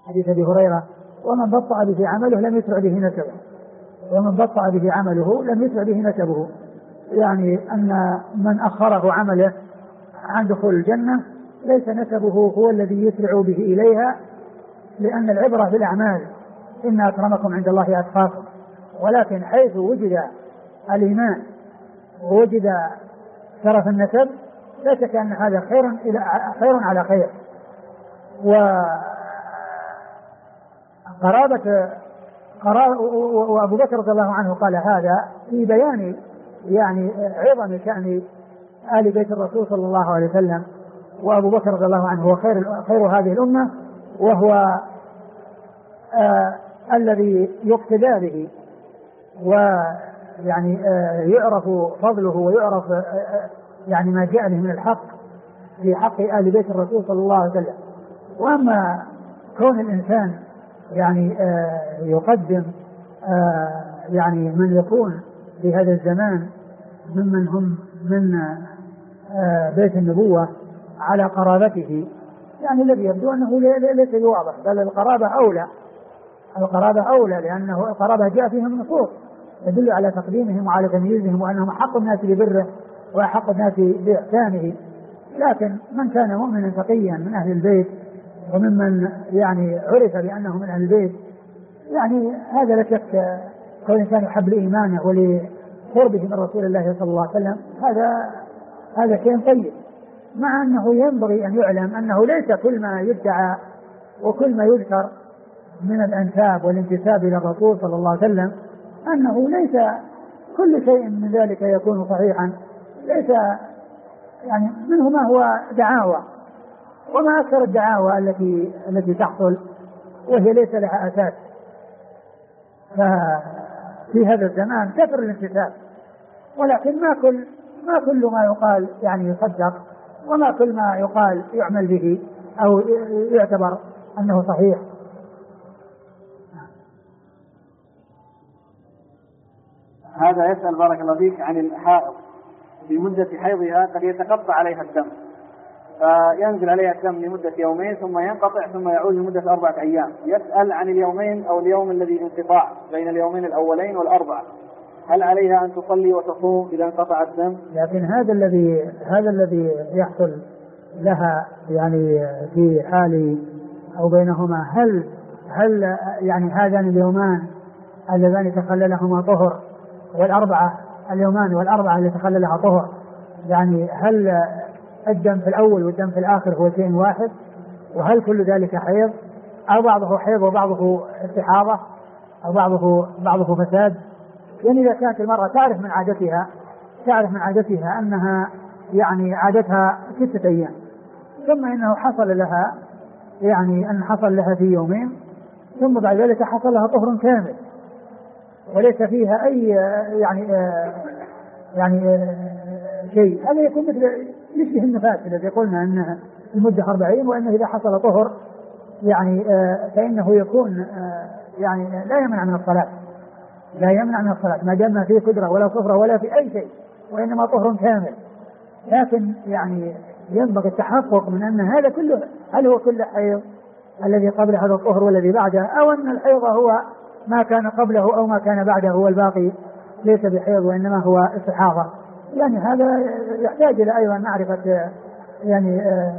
حديث أبي هريرة: ومن بطأ به عمله لم يسرع به نسبه، ومن بطأ به عمله لم يسرع به نسبه، يعني أن من أخره عمله عن دخول الجنة ليس نسبه هو الذي يسرع به إليها، لأن العبرة بالأعمال، إن أكرمكم عند الله أتقاكم. ولكن حيث وجد الإيمان ووجد شرف النسب لا شك أن هذا خير على خير. وأبو بكر رضي الله عنه قال هذا في بيان يعني عظم شأن آل بيت الرسول صلى الله عليه وسلم. وأبو بكر رضي الله عنه هو خير هذه الأمة، وهو الذي يقتدى به، ويعني يعرف فضله ويعرف يعني ما جاء به من الحق في حق آل بيت الرسول صلى الله عليه وسلم. وأما كون الإنسان يعني يقدم يعني من يكون في هذا الزمان ممن هم من بيت النبوة على قرابته، يعني الذي يبدو أنه ليس بواضح، بل القرابة أولى، لأنه القرابة جاء فيهم نصوص يدل على تقديمهم وعلى تمييزهم وأنهم أحق الناس ببره وأحق الناس بإحسانه. لكن من كان مؤمنا تقيا من أهل البيت وممن يعني عرف بأنه من أهل البيت، يعني هذا لا شك كون الإنسان يحب لإيمانه ولقربه من رسول الله صلى الله عليه وسلم، هذا شيء طيب، مع أنه ينبغي أن يعلم أنه ليس كل ما يدعى وكل ما يذكر من الأنساب والانتساب إلى الرسول صلى الله عليه وسلم أنه ليس كل شيء من ذلك يكون صحيحا، ليس يعني منه ما هو دعاوى، وما أكثر الدعاوى التي تحصل وهي ليس لها أساس. ففي هذا الزمان كثر الانتساب، ولكن ما كل ما يقال يعني يصدق، وما كل ما يقال يعمل به أو يعتبر أنه صحيح. هذا يسأل بارك الله فيك عن الحائض في مدة حيضها قد يتقطع عليها الدم، فينزل عليها الدم لمدة يومين ثم ينقطع ثم يعود لمدة 4 أيام. يسأل عن اليومين أو اليوم الذي انقطاع بين اليومين الأولين والأربعة، هل عليها أن تصلي وتصوم إذا انقطع الدم؟ لكن هذا الذي يحصل لها يعني في حال أو بينهما، هل يعني هذان اليومان اللذان تخللهما طهر والأربعة اليومان والأربعة اللي تخللها طهر، يعني هل الدم في الأول والدم في الآخر هو شيء واحد؟ وهل كل ذلك حيض أو بعضه حيض وبعضه استحاضة أو بعضه فساد؟ يعني إذا كانت المرأة تعرف من عادتها أنها يعني عادتها 6 أيام، ثم إنه حصل لها في يومين، ثم بعد ذلك حصل لها طهر كامل وليس فيها أي شيء، هذا يكون مثل النفاس الذي قلنا أن المدة 40، وأنه إذا حصل طهر يعني فإنه يكون يعني لا يمنع من الصلاة ما دام ما فيه قدرة ولا صفرة ولا في أي شيء، وإنما طهر كامل. لكن يعني ينبغي التحقق من أن هذا كله، هل هو كل حيض الذي قبل هذا الطهر والذي بعده، أو أن الحيض هو ما كان قبله أو ما كان بعده والباقي ليس بحيض وإنما هو استحاضة. يعني هذا يحتاج إلى أيضا معرفة يعني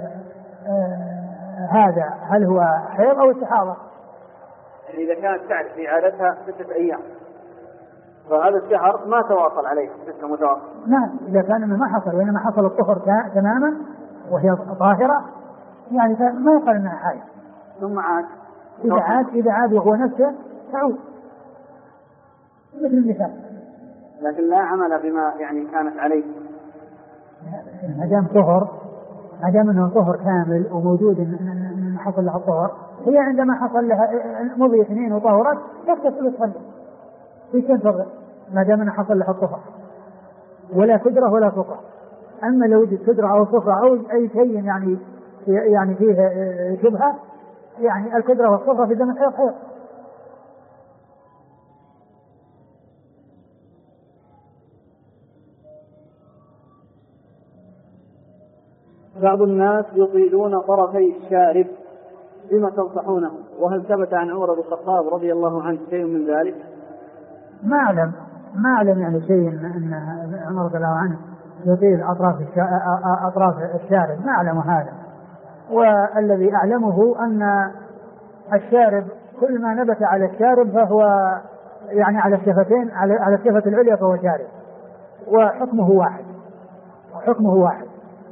هذا هل هو حيض أو استحاضة. يعني إذا كانت تعرف في عادتها 6 أيام فهذا الشهر ما تواصل عليه 6 متواصل. نعم، إذا كان ما حصل وإنما حصل الطهر تماما وهي طاهرة يعني ما يقال أنها حائض، ثم عاد إذا عاد وهو نفسه تعود مثل المثال، لكن لا عمل بما يعني كانت عليه. ما دام أنه طهر كامل وموجود إن حصل لها الطهر، هي عندما حصل لها مضي 2 وطهرت تغتسل وتصلي في تنتظر ما دام أنه حصل لها الطهر ولا قدرة ولا صفرة. أما لو وجد قدرة أو صفرة أو أي شيء يعني فيه شبهة، يعني القدرة والصفرة في دم الحيض. بعض الناس يطيلون طرفي الشارب بما تنصحونه؟ وهل ثبت عن عمر بن الخطاب رضي الله عنه شيء من ذلك؟ ما أعلم يعني شيء أن عمر رضي الله عنه يطيل أطراف الشارب، ما أعلم هذا. والذي أعلمه أن الشارب كل ما نبت على الشارب فهو يعني على الشفتين، على الشفة العليا فهو شارب، وحكمه واحد.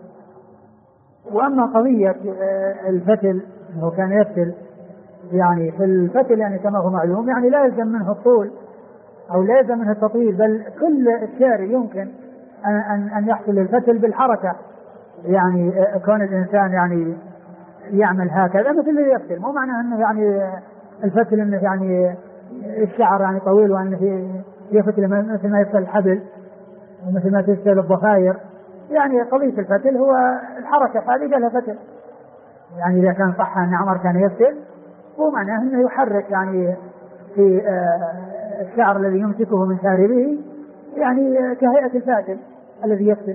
وأما قضية الفتل، هو كان يفتل، يعني في الفتل يعني كما هو معلوم يعني لا يلزم منه الطول أو لا يلزم منه التطويل، بل كل الشارب يمكن أن يحصل الفتل بالحركة، يعني كون الإنسان يعني يعمل هكذا مثل اللي يفتل، مو معناه أنه يعني الفتل أنه يعني الشعر يعني طويل وأنه يفتل مثل ما يفتل الحبل ومثل ما تفتل الضفاير. يعني قضية الفتل هو الحركة، هذه قالها فتل. يعني إذا كان صح أن عمر كان يفتل، هو معناه أنه يحرك يعني في الشعر الذي يمسكه من شاربه، يعني كهيئة الفاتل الذي يفتل.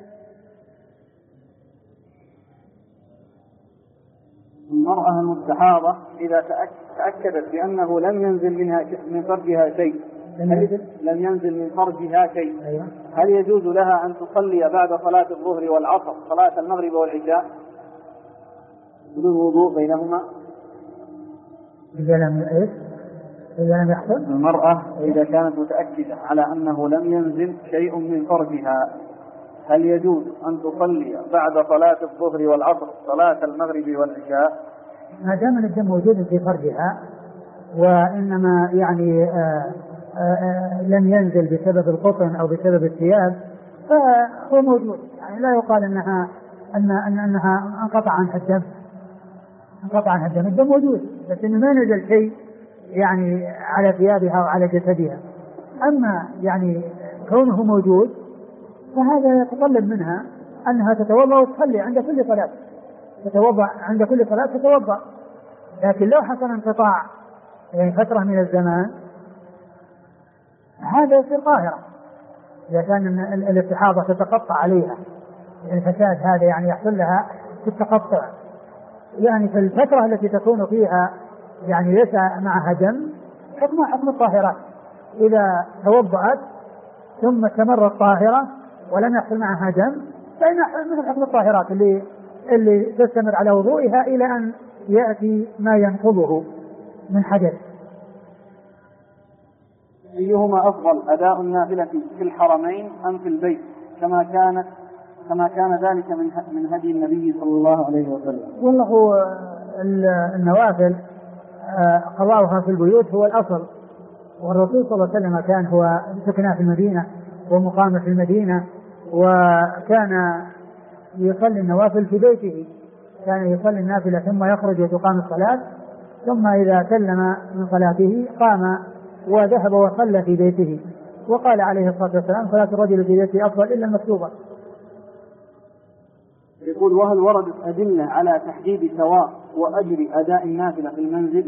المرأة المستحاضة إذا تأكدت بأنه لم ينزل من فرجها شيء، أيوة. هل يجوز لها أن تصلي بعد صلاة الظهر والعصر صلاة المغرب والعشاء بدون وضوء بينهما؟ إذا لم يحصل المرأة إذا كانت متأكدة على أنه لم ينزل شيء من فرجها، هل يجوز أن تصلي بعد صلاة الظهر والعصر صلاة المغرب والعشاء؟ ما دام الدم موجود في فرجها وإنما يعني لم ينزل بسبب القطن أو بسبب الثياب فهو موجود، يعني لا يقال أنها انقطع عنها الدم، الدم موجود، بس إنه ما نزل شيء يعني على ثيابها أو على جسدها. أما يعني كونه موجود فهذا يتطلب منها أنها تتوضأ وتصلي عند كل صلاة، تتوضأ. لكن لو حصل انقطاع يعني فترة من الزمان هذا يصير طاهرة. إذا كان الاستحاضة تتقطع عليها الفساد هذا يعني يحصل لها في التقطع، يعني في الفترة التي تكون فيها يعني ليس معها دم حكم الطاهرات. إذا توضأت ثم استمرت طاهرة ولم يحصل معها دم فإن مثل حكم الطاهرات اللي تستمر على وضوئها إلى أن يأتي ما ينقضه من حدث. أيهما أفضل، أداء النافلة في الحرمين أم في البيت كما كان ذلك من هدي النبي صلى الله عليه وسلم؟ والله النوافل قضاؤها في البيوت هو الأصل، والرسول صلى الله عليه وسلم كان هو سكنه في المدينة ومقامه في المدينة، وكان يصلي النوافل في بيته، كان يصلي النافلة ثم يخرج وتقام الصلاة، ثم إذا سلم من صلاته قام وذهب وصلى في بيته. وقال عليه الصلاة والسلام صلاة الرجل في بيته أفضل إلا المكتوبة. يقول وهل وردت أدلة على تحديد ثواب وأجر أداء النافلة في المنزل؟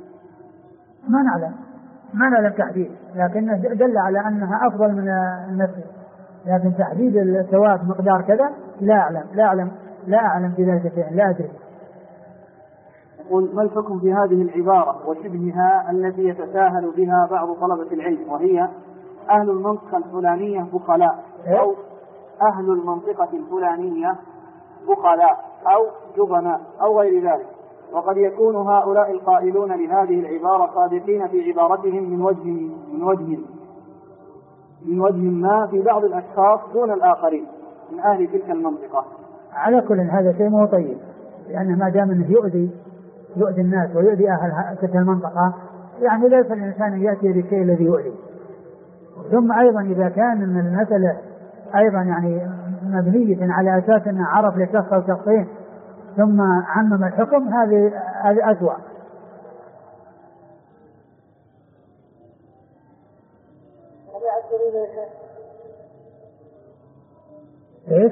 ما نعلم تحديد، لكنه دل على أنها أفضل من النفل، لكن تحديد الثواب مقدار كذا لا أعلم بذلك شيئا، لا أدري. يقول ما الحكم في هذه العبارة وشبهها التي يتساهل بها بعض طلبة العلم، وهي أهل المنطقة الفلانية بخلاء، أو أهل المنطقة الفلانية بخلاء أو جبناء أو غير ذلك، وقد يكون هؤلاء القائلون لهذه العبارة صادقين في عبارتهم من وجه ما في بعض الأشخاص دون الآخرين من أهل تلك المنطقة. على كل هذا شيء مو طيب، لأنه ما دام أنه يؤذي الناس ويؤذي أهل تلك المنطقة، يعني ليس الإنسان يأتي بالشيء الذي يؤذي. ثم أيضا إذا كان من المسألة أيضا يعني مبنية على أساس أنه عرف لشخص أو شخصين ثم عمم الحكم، هذه أسوأ. إيش؟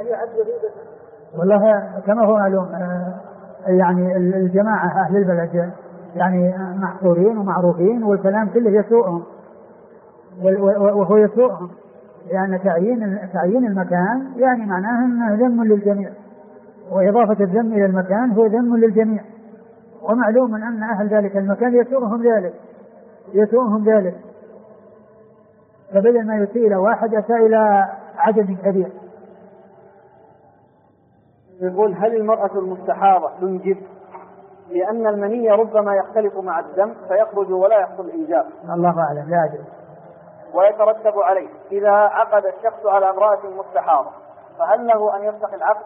والله كما هو معلوم يعني الجماعة أهل البلد يعني محصورين ومعروفين، والكلام كله يسوءهم وهو يسوءهم، لأن تعيين المكان يعني معناه أنه ذم للجميع، وإضافة الذم إلى المكان هو ذم للجميع، ومعلوم أن أهل ذلك المكان يسوءهم ذلك فبدل ما يسيء إلى واحد أتى إلى عدد كبير. يقول هل المرأة المستحاضة تنجب؟ لأن المني ربما يختلف مع الدم فيخرج ولا يحصل إنجاب. الله أعلم، لا أدري. ويترتب عليه إذا عقد الشخص على امرأة مستحاضة فهل له أن يفسخ العقد؟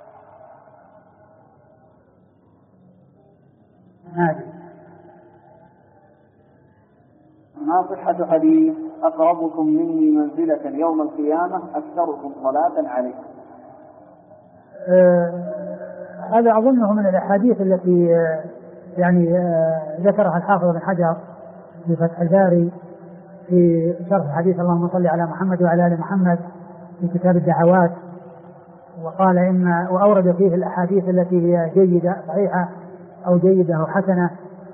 ما صحة حديث أقربكم مني منزلة يوم القيامة أكثركم صلاة عليه؟ هذا أظنه من الأحاديث التي ذكرها الحافظ بن حجر في فتح الباري في شرح حديث اللهم صل على محمد وعلى آل محمد في كتاب الدعوات، وقال وأورد فيه الأحاديث التي هي جيدة صحيحة أو جيدة أو حسنة،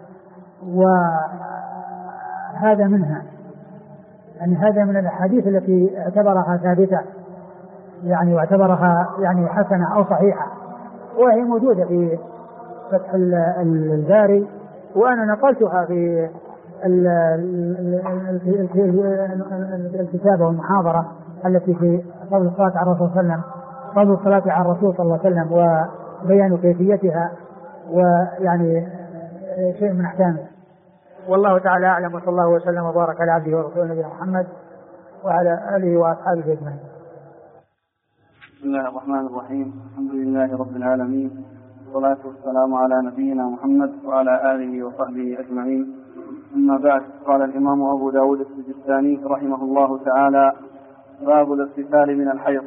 وهذا منها، هذا من الأحاديث التي اعتبرها ثابتة واعتبرها حسنة أو صحيحة، وهي موجودة في فتح الباري، وأنا نقلتها في الكتابة والمحاضرة التي في فضل الصلاة على الرسول صلى الله عليه وسلم، فضل الصلاة على الرسول صلى الله عليه وسلم وبيان كيفيتها شيء من أحكامه. والله تعالى أعلم، وصلى الله وسلم وبارك على عبده ورسوله نبينا محمد وعلى آله وأصحابه أجمعين. بسم الله الرحمن الرحيم، الحمد لله رب العالمين، والصلاة والسلام على نبينا محمد وعلى آله وصحبه أجمعين. أما بعد، قال الإمام أبو داود السجستاني رحمه الله تعالى: باب الاغتسال من الحيض.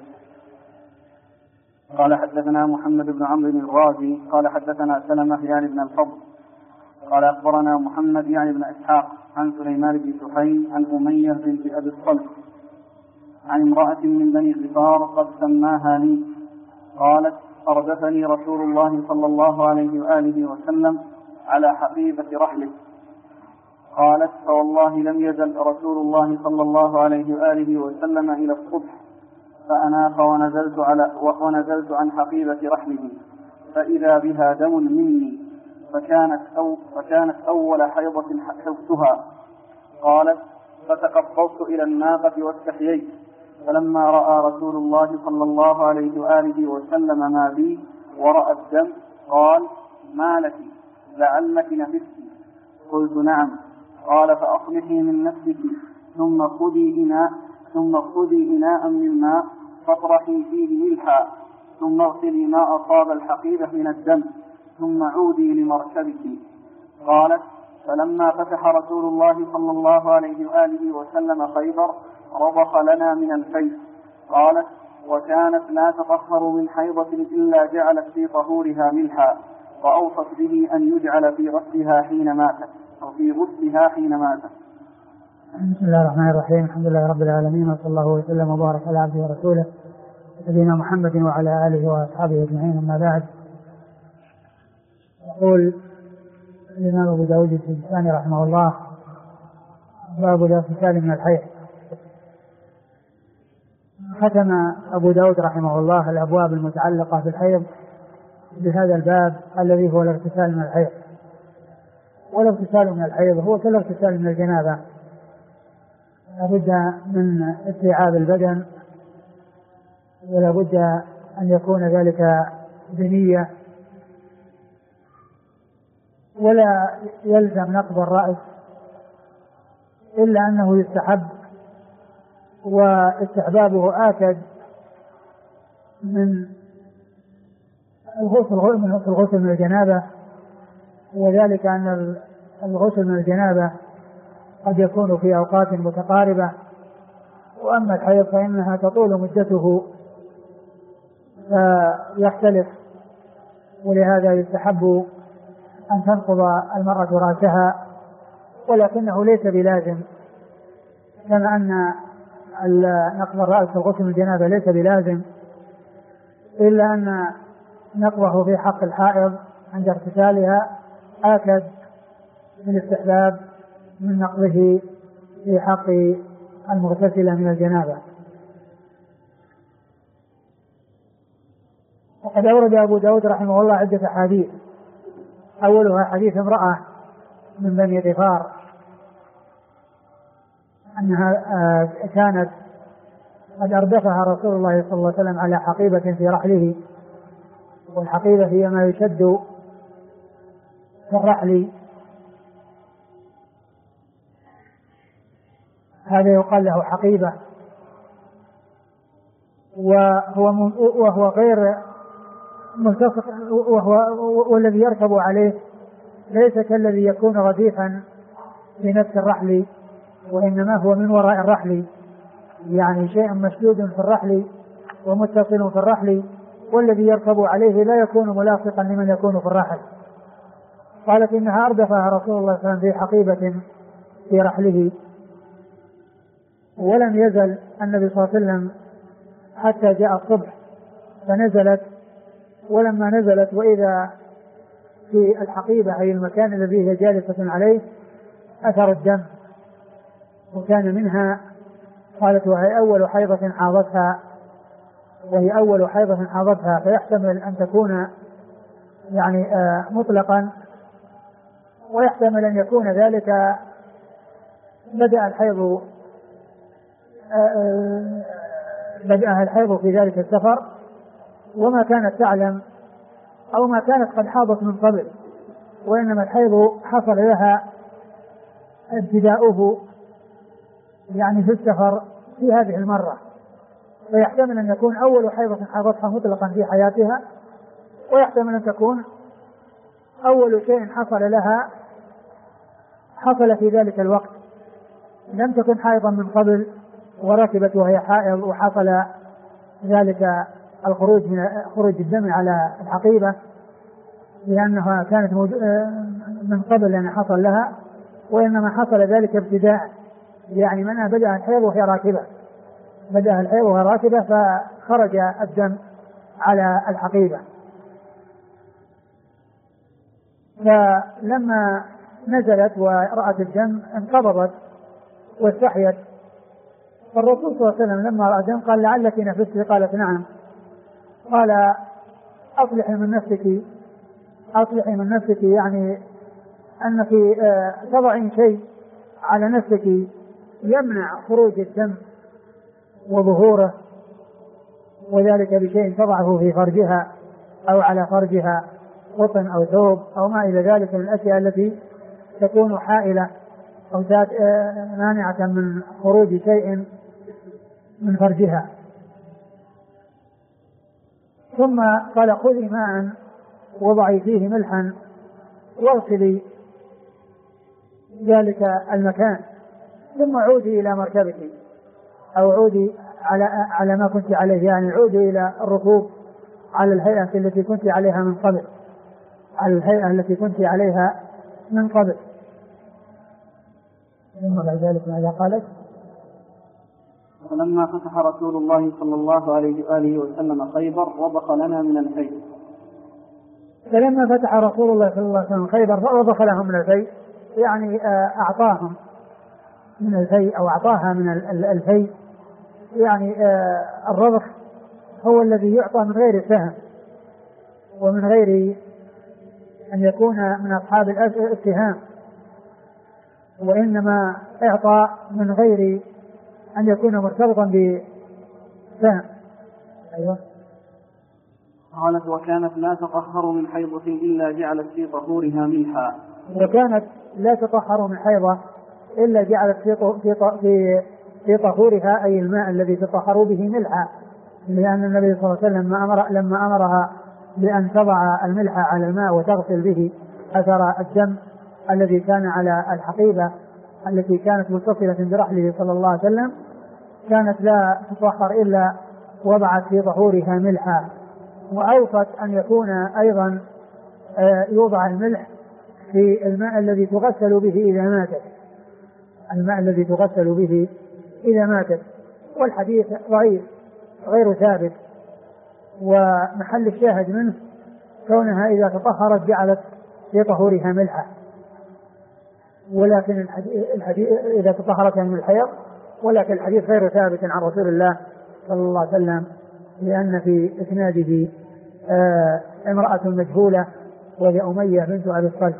قال حدثنا محمد بن عمرو بن الرازي قال حدثنا سلمة يعني بن الفضل قال أخبرنا محمد يعني بن إسحاق عن سليمان بن سحيم عن أمية بنت أبي الصلت عن امرأة من بني غفار قد سماها لي قالت: أردفني رسول الله صلى الله عليه وآله وسلم على حقيبة رحله. قالت: فوالله لم يزل رسول الله صلى الله عليه وآله وسلم إلى الصبح فأناخ ونزلت عن حقيبة رحله فإذا بها دم مني فكانت أول حيضة حبتها. قالت: فتقبضت إلى الناقة واستحييت، فلما رأى رسول الله صلى الله عليه وآله وسلم ما بي ورأى الدم قال: ما لك؟ لعلك نفست؟ قلت: نعم. قال: فأصلحي من نفسك ثم خذي إناء من ماء فاطرحي فيه ملحا ثم اغسلي ما أصاب الحقيبة من الدم ثم عودي لمركبك. قالت: فلما فتح رسول الله صلى الله عليه وآله وسلم خيبر رضخ لنا من الفيء. قالت: وكانت لا تطهر من حيضة إلا جعلت في طهورها ملحا، وأوصت به أن يجعل في غسلها حين ماتت أو في غسلها حين ماتت. بسم الله الرحمن الرحيم، الحمد لله رب العالمين، وصلى الله وسلم وبارك على عبده ورسوله نبينا محمد وعلى آله وأصحابه أجمعين. أما بعد، يقول الإمام أبو داود السجستاني رحمه الله: باب الاغتسال من الحيض. ختم أبو داود رحمه الله الأبواب المتعلقة بالحيض بهذا الباب الذي هو الاغتسال من الحيض. والاغتسال من الحيض هو كالاغتسال من الجنابة، لابد من استيعاب البدن، ولابد أن يكون ذلك بنية، ولا يلزم نقض الرأس، إلا أنه يستحب، واستحبابه آكد من الغسل من الجنابة، وذلك أن الغسل من الجنابة قد يكون في أوقات متقاربة، وأما الحيض فإنها تطول مدته فيختلف، ولهذا يستحب أن تنقض المرأة رأسها، ولكنه ليس بلازم، كما أن نقض الرأس في الغسل من الجنابة ليس بلازم، إلا أن نقضه في حق الحائض عند اغتسالها آكد من الاستحباب من نقضه في حق المغتسلة من الجنابة. وقد أورد أبو داود رحمه الله عدة أحاديث أولها حديث امرأة من بني غفار أنها كانت قد أردفها رسول الله صلى الله عليه وسلم على حقيبة في رحله، والحقيبة هي ما يشد في الرحل، هذا يقال له حقيبة، وهو غير ملتصق، والذي يركب عليه ليس كالذي يكون رديفا في نفس الرحل، وإنما هو من وراء الرحل، يعني شيء مشدود في الرحل ومتصل في الرحل، والذي يركب عليه لا يكون ملاصقا لمن يكون في الرحل. قالت إنها أردفها رسول الله صلى الله عليه وسلم في حقيبة في رحله، ولم يزل النبي صلى الله عليه وسلم حتى جاء الصبح فنزلت، ولما نزلت وإذا في الحقيبة أي المكان الذي هي جالسة عليه أثر الدم، وكان منها قالت وهي أول حيضة حاضتها، فيحتمل أن تكون يعني مطلقا، ويحتمل أن يكون ذلك بدأ الحيض في ذلك السفر، وما كانت تعلم أو ما كانت قد حاضت من قبل، وإنما الحيض حصل لها ابتداؤه يعني في السفر في هذه المرة، فيحتمل أن يكون أول حيضة حاضتها مطلقا في حياتها، ويحتمل أن تكون أول شيء حصل لها حصل في ذلك الوقت، لم تكن حائضا من قبل وركبت وهي حائض وحصل ذلك الخروج من خروج الدم على الحقيبة لأنها كانت من قبل أن حصل لها، وإنما حصل ذلك ابتداء، يعني منها بدأ الحيض وهي راكبة فخرج الدم على الحقيبة. فلما نزلت ورأت الدم انقبضت واستحيت، فالرسول صلى الله عليه وسلم لما رأى الدم قال لعلك نفست؟ قالت نعم. قال أصلحي من نفسك يعني أنك تضعين شيء على نفسك يمنع خروج الدم وظهوره، وذلك بشيء تضعه في فرجها أو على فرجها، قطن أو ثوب أو ما إلى ذلك من الأشياء التي تكون حائلة أو مانعة من خروج شيء من فرجها. ثم قال خذي ماء وضعي فيه ملحا واغسلي ذلك المكان، ثم عودي إلى مركبك أو عودي على ما كنت عليه، يعني عودي إلى الركوب على الهيئة التي كنت عليها من قبل. ثم بعد ذلك ماذا قالت؟ ولما فتح رسول الله صلى الله عليه وآله وسلم خيبر وضخ لنا من الفيء. فلما فتح رسول الله صلى الله عليه وسلم خيبر فوضخ لهم من الفيء، يعني أعطاهم من الفيء أو أعطاها من الفيء، يعني الرضخ هو الذي يعطى من غير سهم ومن غير أن يكون من أصحاب السهام، وإنما إعطاء من غير أن يكون مرتبطا بسهم. أيوة. قالت وكانت لا تطهر من حيضة إلا جعلت في طهورها ملحا. وكانت لا تطهر من حيضة إلا جعلت في طهورها أي الماء الذي تطهر به ملحا، لأن النبي صلى الله عليه وسلم لما أمرها بأن تضع الملح على الماء وتغسل به أثر الدم الذي كان على الحقيبة التي كانت متصلة برحله صلى الله عليه وسلم، كانت لا تطهر إلا وضعت في طهورها ملحا. وأوصت أن يكون أيضا يوضع الملح في الماء الذي تغسل به إذا ماتت، والحديث ضعيف غير ثابت، ومحل الشاهد منه كونها إذا تطهرت جعلت في طهورها ملحا، ولكن الحديث إذا تطهرت من الحيض، ولكن الحديث غير ثابت عن رسول الله صلى الله عليه وسلم، لأن في إسناده امرأة مجهولة وهي أمية بنت أبي الصلت.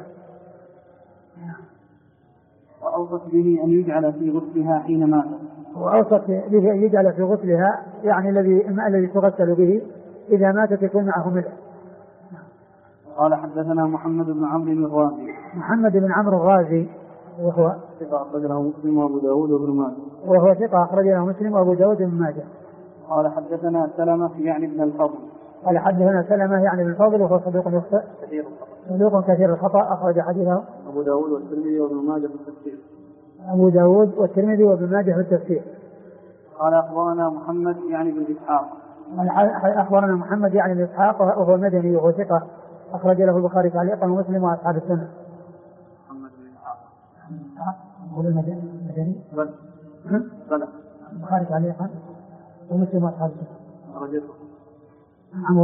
وأوصت به أن يجعل في غسلها حين ماتت. وأوصت به أن يجعل في غسلها يعني الذي تغسل به إذا ماتت يكون معه ملح. قال حدثنا محمد بن عمرو الغازي. محمد بن عمرو الغازي وهو ثقة أخرجه مسلم وأبو داود وابن ماجه. وهو ثقة أخرجه مسلم وأبو داود وابن ماجه. قال حدثنا سلمة يعني ابن الفضل. قال حدثنا سلمة يعني ابن الفضل وهو صدوق يخطئ كثير الخطأ أخرج حديثه أبو داود والترمذي وابن ماجه في التفسير. أبو داود والترمذي وابن ماجه في التفسير. قال أخبرنا محمد يعني بن إسحاق. أخبرنا محمد يعني بن إسحاق وهو مدني وهو ثقة أخرج له البخاري تعليقا ومسلم وأصحاب السنة. محمد بن إسحاق هو المدني بلى البخاري تعليقا ومسلم وأصحاب السنة. رجله هو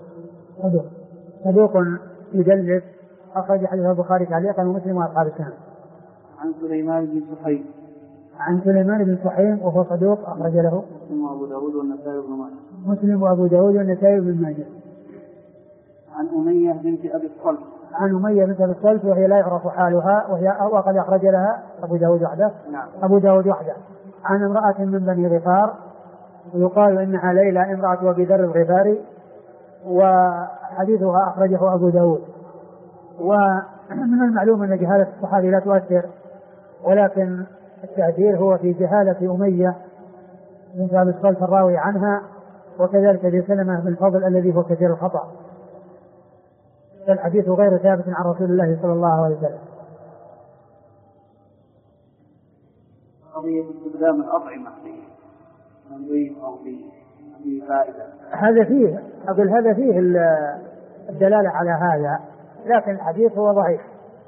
صدوق يدلس أخرج حديث البخاري تعليقا ومسلم وأصحاب السنة. عن سليمان بن سحيم. عن سليمان بن سحيم وهو صدوق أخرج له مسلم وأبو داود والنسائي وابن ماجه. مسلم وأبو داود والنسائي وابن ماجه. عن أمية بنت أبي الصلت. عن أمية بنت أبي الصلت وهي لا يعرف حالها وقد أخرج لها أبو داود وحده. نعم. أبو داود وحده. عن امرأة من بني غفار ويقال إنها ليلى امرأة أبي ذر الغفاري وحديثها أخرجه أبو داود. ومن المعلوم أن جهالة الصحابي لا تؤثر ولكن التأثير هو في جهالة أمية بنت أبي الصلت الراوي عنها وكذلك بسلمة بن الفضل الذي هو كثير الخطأ. الحديث غير ثابت عن رسول الله صلى الله عليه وسلم. قضية استخدام الأطعمة في أو في فائدة. هذا فيه الدلالة على هذا لكن الحديث هو ضعيف.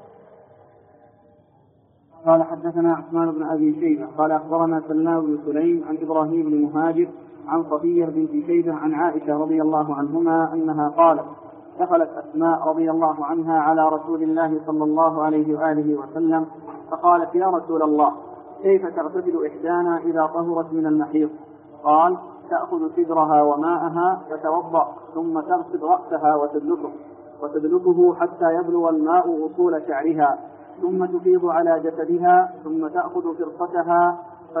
قال حدثنا عثمان بن أبي شيبة قال أخبرنا سلام بن سليم عن إبراهيم بن مهاجر عن صفية بنت شيبة عن عائشة رضي الله عنهما أنها قالت دخلت أسماء رضي الله عنها على رسول الله صلى الله عليه وآله وسلم فقالت يا رسول الله كيف تغتسل إحدانا إذا طهرت من المحيض؟ قال تأخذ سدرها وماءها فتوضأ ثم تغسل رأسها وتدلكه حتى يبلغ الماء أصول شعرها ثم تفيض على جسدها ثم تأخذ فرقتها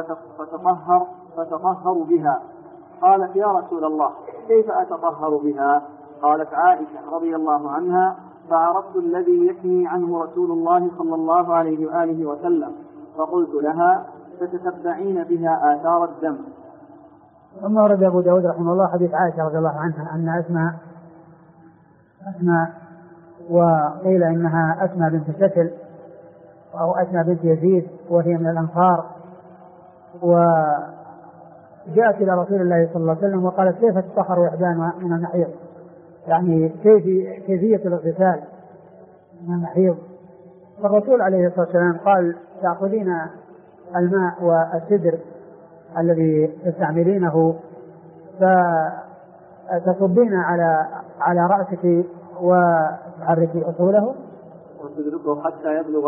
فتطهر بها. قالت يا رسول الله كيف أتطهر بها؟ قالت عائشة رضي الله عنها فعرفت الذي يحمي عنه رسول الله صلى الله عليه وآله وسلم فقلت لها فتتبعين بها آثار الدم. ثم ورد أبو داود رحمه الله حديث عائشة رضي الله عنها أن أسماء وقيل إنها أسماء بنت شكل أو أسماء بنت يزيد وهي من الأنصار وجاءت إلى رسول الله صلى الله عليه وسلم وقالت كيف تطهر إحدانا من المحيض يعني كيفية الاغتسال من المحيض. فالرسول عليه الصلاة والسلام قال تأخذين الماء والسدر الذي تستعملينه فتصبين على رأسك وتحركي أصوله وتدركه حتى يبلغ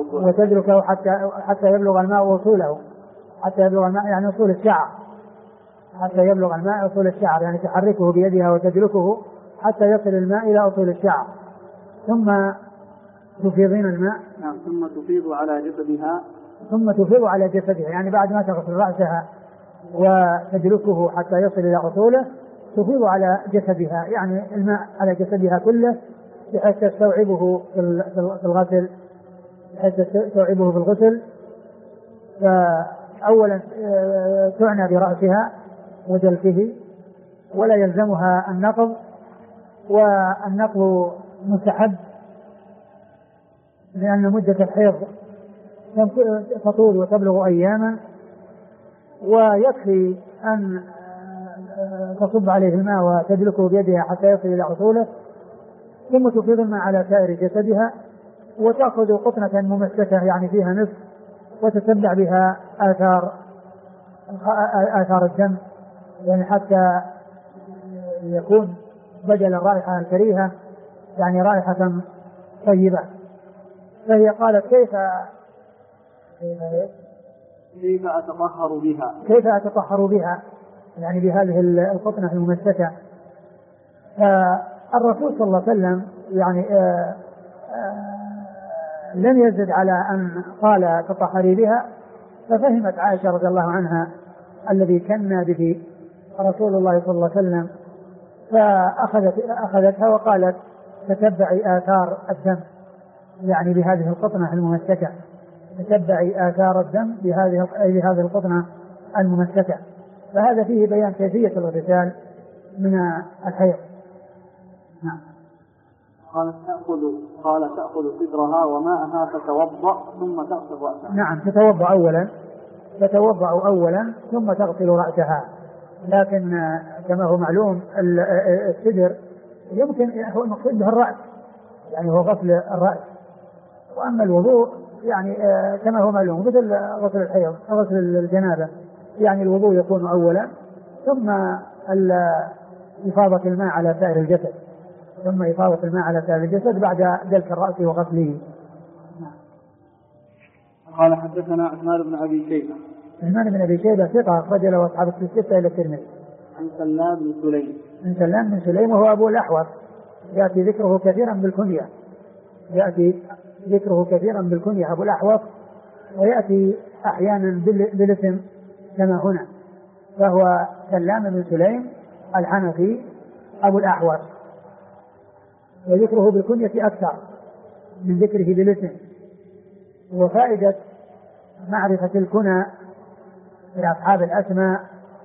الماء وصوله حتى يبلغ الماء يعني أصول الشعر حتى يبلغ الماء أصول الشعر يعني تحركه بيدها وتدلكه حتى يصل الماء إلى أصول الشعر ثم تفيضين الماء ثم تفيض على جسدها يعني بعد ما تغسل رأسها وتدلكه حتى يصل إلى أصوله تفيض على جسدها يعني الماء على جسدها كله بحيث تستوعبه في الغسل فأولا تعنى برأسها ودلكه ولا يلزمها النقض والنقض مستحب لأن مدة الحيض تطول وتبلغ أياما ويكفي أن تصب عليه الماء وتدلكه بيدها حتى يصل إلى أصوله ثم تفيض الماء على سائر جسدها وتأخذ قطنة ممسكة يعني فيها نصف وتتبع بها آثار الدم يعني حتى يكون بدل الرائحة الكريهة يعني رائحة طيبة. فهي قالت كيف أتطهر بها يعني بهذه القطنة الممسكة. فالرسول صلى الله عليه وسلم يعني لم يزد على أن قال تطهري بها، ففهمت عائشة رضي الله عنها الذي كان به رسول الله صلى الله عليه وسلم، فأخذتها وقالت تتبعي آثار الدم، يعني بهذه القطنة الممسكة، تتبعي آثار الدم بهذه القطنة الممسكة. فهذا فيه بيان كيفية الاغتسال من الحيض. نعم. قال تأخذ صدرها وماءها فتوضأ ثم تغسل رأسها. نعم، تتوضأ أولا ثم تغسل رأسها، لكن كما هو معلوم الصدر يمكن هو المقصود به الرأس، يعني هو غسل الرأس، وأما الوضوء يعني كما هو معلوم مثل غسل الحيض غسل الجنابة، يعني الوضوء يكون أولا ثم إفاضة الماء على سائر الجسد، بعد دلك الرأس وغسله. قال حدثنا عثمان بن أبي شيبة ثقة أخرج له أصحاب الستة إلى الترمذي. عن سلام بن سليم وهو أبو الأحوص، يأتي ذكره كثيرا بالكنية أبو الأحوص، ويأتي أحيانا بالاسم كما هنا، فهو سلام بن سليم الحنفي أبو الأحوص، وذكره بالكنية أكثر من ذكره بالاسم. وفائدة معرفة الكنى لأصحاب الأسماء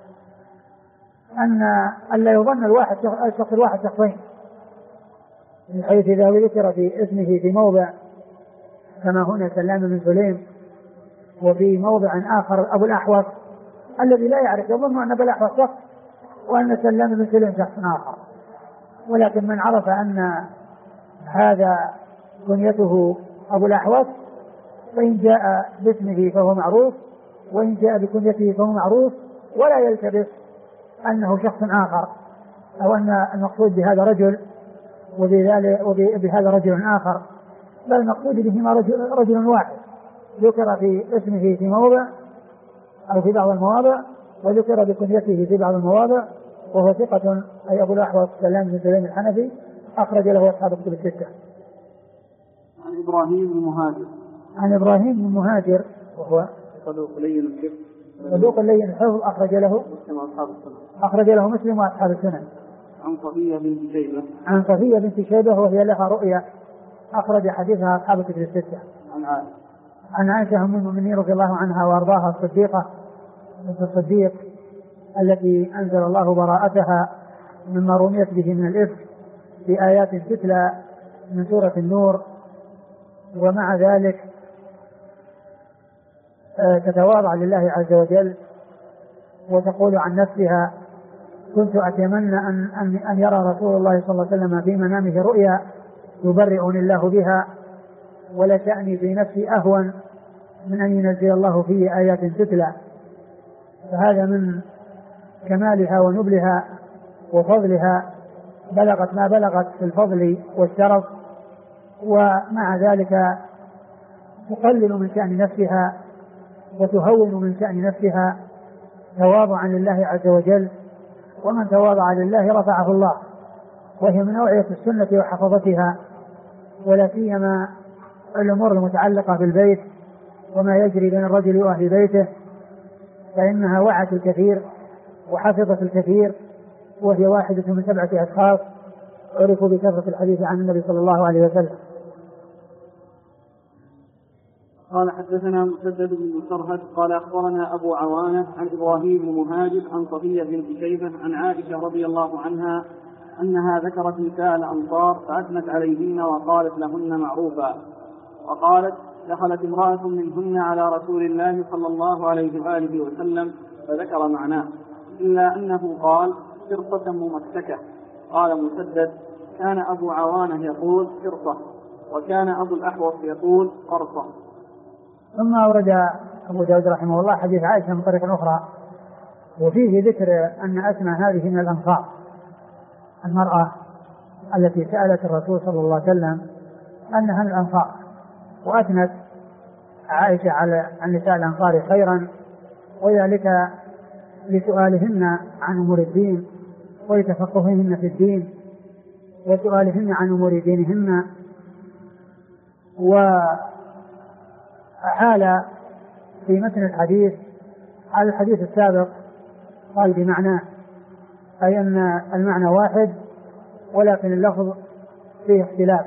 أن لا يظن الشخص الواحد شخصين، بحيث إذا ذكر في اسمه في موضع كما هنا سلام بن سليم، وفي موضع آخر أبو الأحوص، الذي لا يعرف يظن أن أبو الأحوص شخص وأن سلام بن سليم شخص آخر، ولكن من عرف أن هذا كنيته أبو الأحوص فإن جاء باسمه فهو معروف، وإن جاء بكنيته فهو معروف، ولا يلتبس أنه شخص آخر، أو أن المقصود بهذا رجل وبهذا رجل آخر، بل المقصود بهما رجل واحد ذكر في اسمه في موضع أو في بعض المواضع، وذكر بكنيته في بعض المواضع، وهو ثقة أي أبو الأحوص سلام بن سليم الحنفي أخرج له أصحاب الكتب الستة. عن إبراهيم بن مهاجر وهو صدوق لين الحفظ أخرج له مسلم وأصحاب السنن. عن صفية بنت شيبة وهي لها رؤيا أخرج حديثها أصحاب الكتب الستة. عن عائشة أم المؤمنين رضي الله عنها وأرضاها الصديقة بنت الصديق التي أنزل الله براءتها مما رميت به من الإفك في آيات تتلى من سورة النور، ومع ذلك تتواضع لله عز وجل وتقول عن نفسها: كنت أتمنى أن يرى رسول الله صلى الله عليه وسلم في منامه رؤيا يبرئني الله بها، ولشأني في نفسي أهون من أن ينزل الله فيه آيات تتلى. فهذا من كمالها ونبلها وفضلها، بلغت ما بلغت في الفضل والشرف، ومع ذلك تقلل من شأن نفسها وتهون من شأن نفسها تواضعا لله عز وجل، ومن تواضع لله رفعه الله، وهي من أوعية السنة وحفظتها، ولا سيما الأمور المتعلقة بالبيت وما يجري بين الرجل وأهل بيته، فإنها وعت الكثير وحفظت الكثير، وهي واحدة من 7 أشخاص عرفوا بكثرة الحديث عن النبي صلى الله عليه وسلم. قال حدثنا مسدد بن مسرهد قال أخبرنا أبو عوانة عن إبراهيم بن مهاجر عن صفية بنت شيبة عن عائشة رضي الله عنها أنها ذكرت نساء الأنصار فأثنت عليهن وقالت لهن معروفا، وقالت: دخلت امرأة منهن على رسول الله صلى الله عليه وآله وسلم فذكر معناه، إلا أنه قال: فرصة ممسكة. قال مسدد: كان أبو عوانة يقول فرصة، وكان أبو الأحوص يقول قرصة. ثم أورد أبو داود رحمه الله حديث عائشة من طريق أخرى، وفيه ذكر أن أسمى هذه من الأنصار، المرأة التي سألت الرسول صلى الله عليه وسلم أنها من الأنصار، وأثنت عائشة عن نساء الأنصار خيرا، وذلك لسؤالهن عن أمور الدين ولتفقههن في الدين، وسؤالهن عن أمور دينهن. وحال في متن الحديث على الحديث السابق قال بمعناه، أي أن المعنى واحد ولكن اللفظ فيه اختلاف.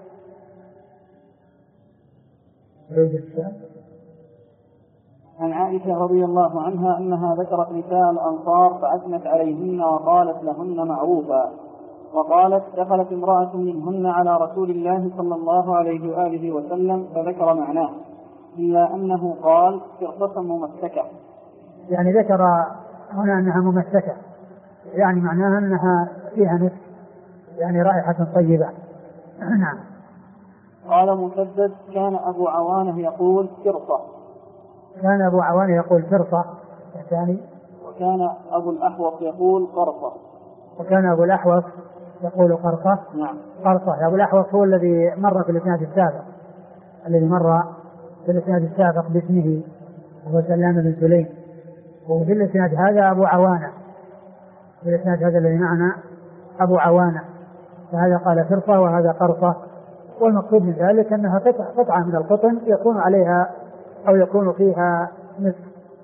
عن عائشة رضي الله عنها أنها ذكرت نساء الأنصار فأثنت عليهن وقالت لهن معروفا، وقالت دخلت امرأة منهن على رسول الله صلى الله عليه وآله وسلم فذكر معناه، إلا أنه قال فرصة ممسكة. يعني ذكر هنا أنها ممسكة، يعني معناها أنها فيها نفس، يعني رائحة طيبة. نعم. قال مسدد كان أبو عوانة يقول فرصة. كان أبو عوانة يقول فرصة الثاني. وكان أبو الأحوص يقول قرصة. وكان أبو الأحوص يقول قرصة. نعم. قرصة. أبو الأحوص هو الذي مر في الإسناد السابق، الذي مر في الإسناد السابق باسمه هو سلام بن سليم، وفي الإسناد هذا أبو عوانة، في الإسناد هذا الذي معنا أبو عوانة، فهذا قال فرصة وهذا قرصة. والمقصود من ذلك أنها قطعة من القطن يكون عليها أو يكون فيها نصف.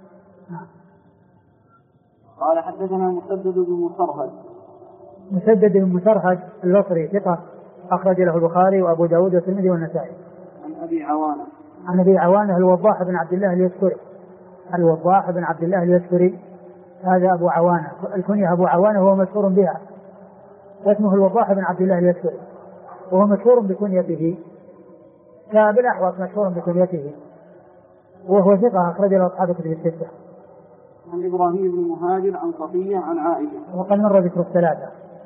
قال حدثنا مسدد بن مسرهد. مسدد بن مسرهد البصري ثقة أخرج له البخاري وأبو داود والترمذي والنسائي. عن أبي عوانة. عن أبي عوانة الوضاح بن عبد الله اليسكري. الوضاح بن عبد الله اليسكري هذا أبو عوانة، الكنية أبو عوانة هو مشهور بها، واسمه الوضاح بن عبد الله اليسكري، وهو مشهور بكنيته كابن مشهور بكنيته، وهو ثقة أخرج له أصحاب كتب الستة. عن إبراهيم بن مهاجر عن صفية عن عائشة، وقد مر ذكر الثلاثة.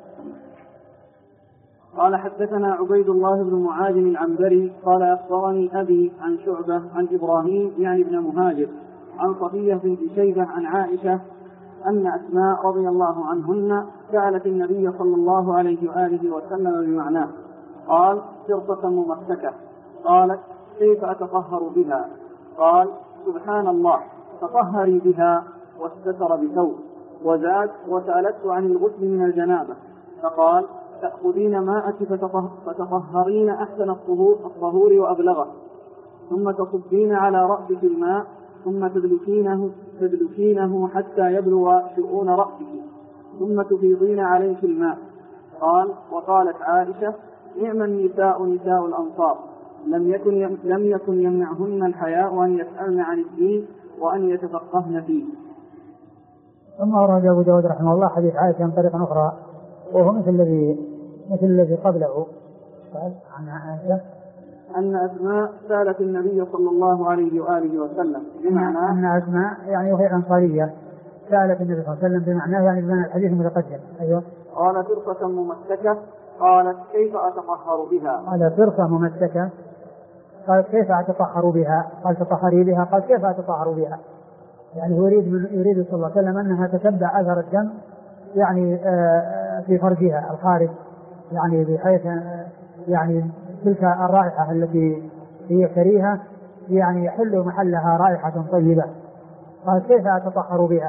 قال حدثنا عبيد الله بن معاذ العنبري قال أخبرني أبي عن شعبة عن إبراهيم يعني ابن مهاجر عن صفية بنت شيبة عن عائشة أن أسماء رضي الله عنهن سألت النبي صلى الله عليه وآله وسلم بمعناه، قال فرصة ممسكة. قالت كيف أتطهر بها؟ قال سبحان الله تطهري بها، واستتر بثوب. وزاد وسألته عن الغسل من الجنابة فقال تأخذين ماءك فتطهرين أحسن الطهور وأبلغه، ثم تصبين على رأسك الماء ثم تدلكينه حتى يبلغ شؤون رأسك ثم تفيضين عليه الماء. قال وقالت عائشة نعم النساء نساء الأنصار، لم يكن يمنعهن الحياء أن يسألن عن الدين وأن يتفقهن فيه. ثم أورد أبو داود رحمه الله حديث عائشة من طريق أخرى وهو مثل الذي قبله. عن عائشة أن أسماء سألت النبي صلى الله عليه وآله وسلم بمعنى أن أسماء يعني وهي أنصارية سألت النبي صلى الله عليه وسلم بمعناه يعني بمعنى الحديث المتقدم. أيوه. قال فرصة ممسكة. قالت كيف أتطهر بها؟ قال فرصة ممسكة. قال كيف أتطهر بها؟ قال تطهري بها. قال كيف أتطهر بها؟ يعني يريد صلى الله عليه وسلم أنها تتبع أثر الدم يعني في فرجها الخارج، يعني بحيث يعني تلك الرائحة التي هي كريهة يعني يحل محلها رائحة طيبة. قال كيف أتطهر بها؟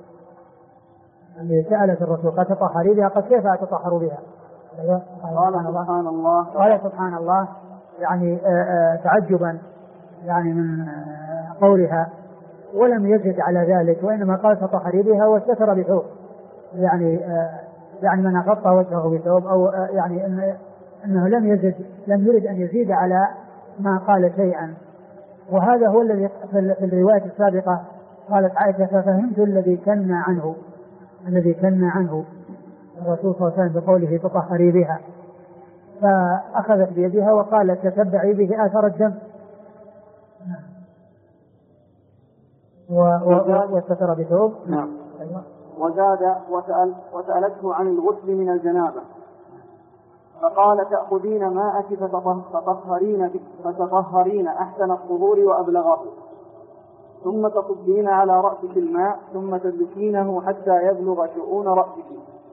يعني سألت الرسول قال تطهري بها. قال كيف أتطهر بها؟ قال سبحان الله. قال سبحان الله يعني تعجبا يعني من قولها، ولم يزد على ذلك، وإنما قال تطهري بها واستتر بثوب، يعني من غطى وجهه بثوب، أو يعني أنه لم يرد أن يزيد على ما قال شيئا. وهذا هو الذي في الرواية السابقة قالت عائشة ففهمت الذي كنا عنه الرسول صلى الله عليه وسلم بقوله تطهري بها، فأخذت بيدها وقالت تتبعي به آثار الدم واستتر بثوب. نعم. وزاد وسألته عن الغسل من الجنابة فقال تأخذين ماءك فتطهرين أحسن الطهور وأبلغه، ثم تصبين على رأسك الماء ثم تدلكينه حتى يبلغ شؤون رأسك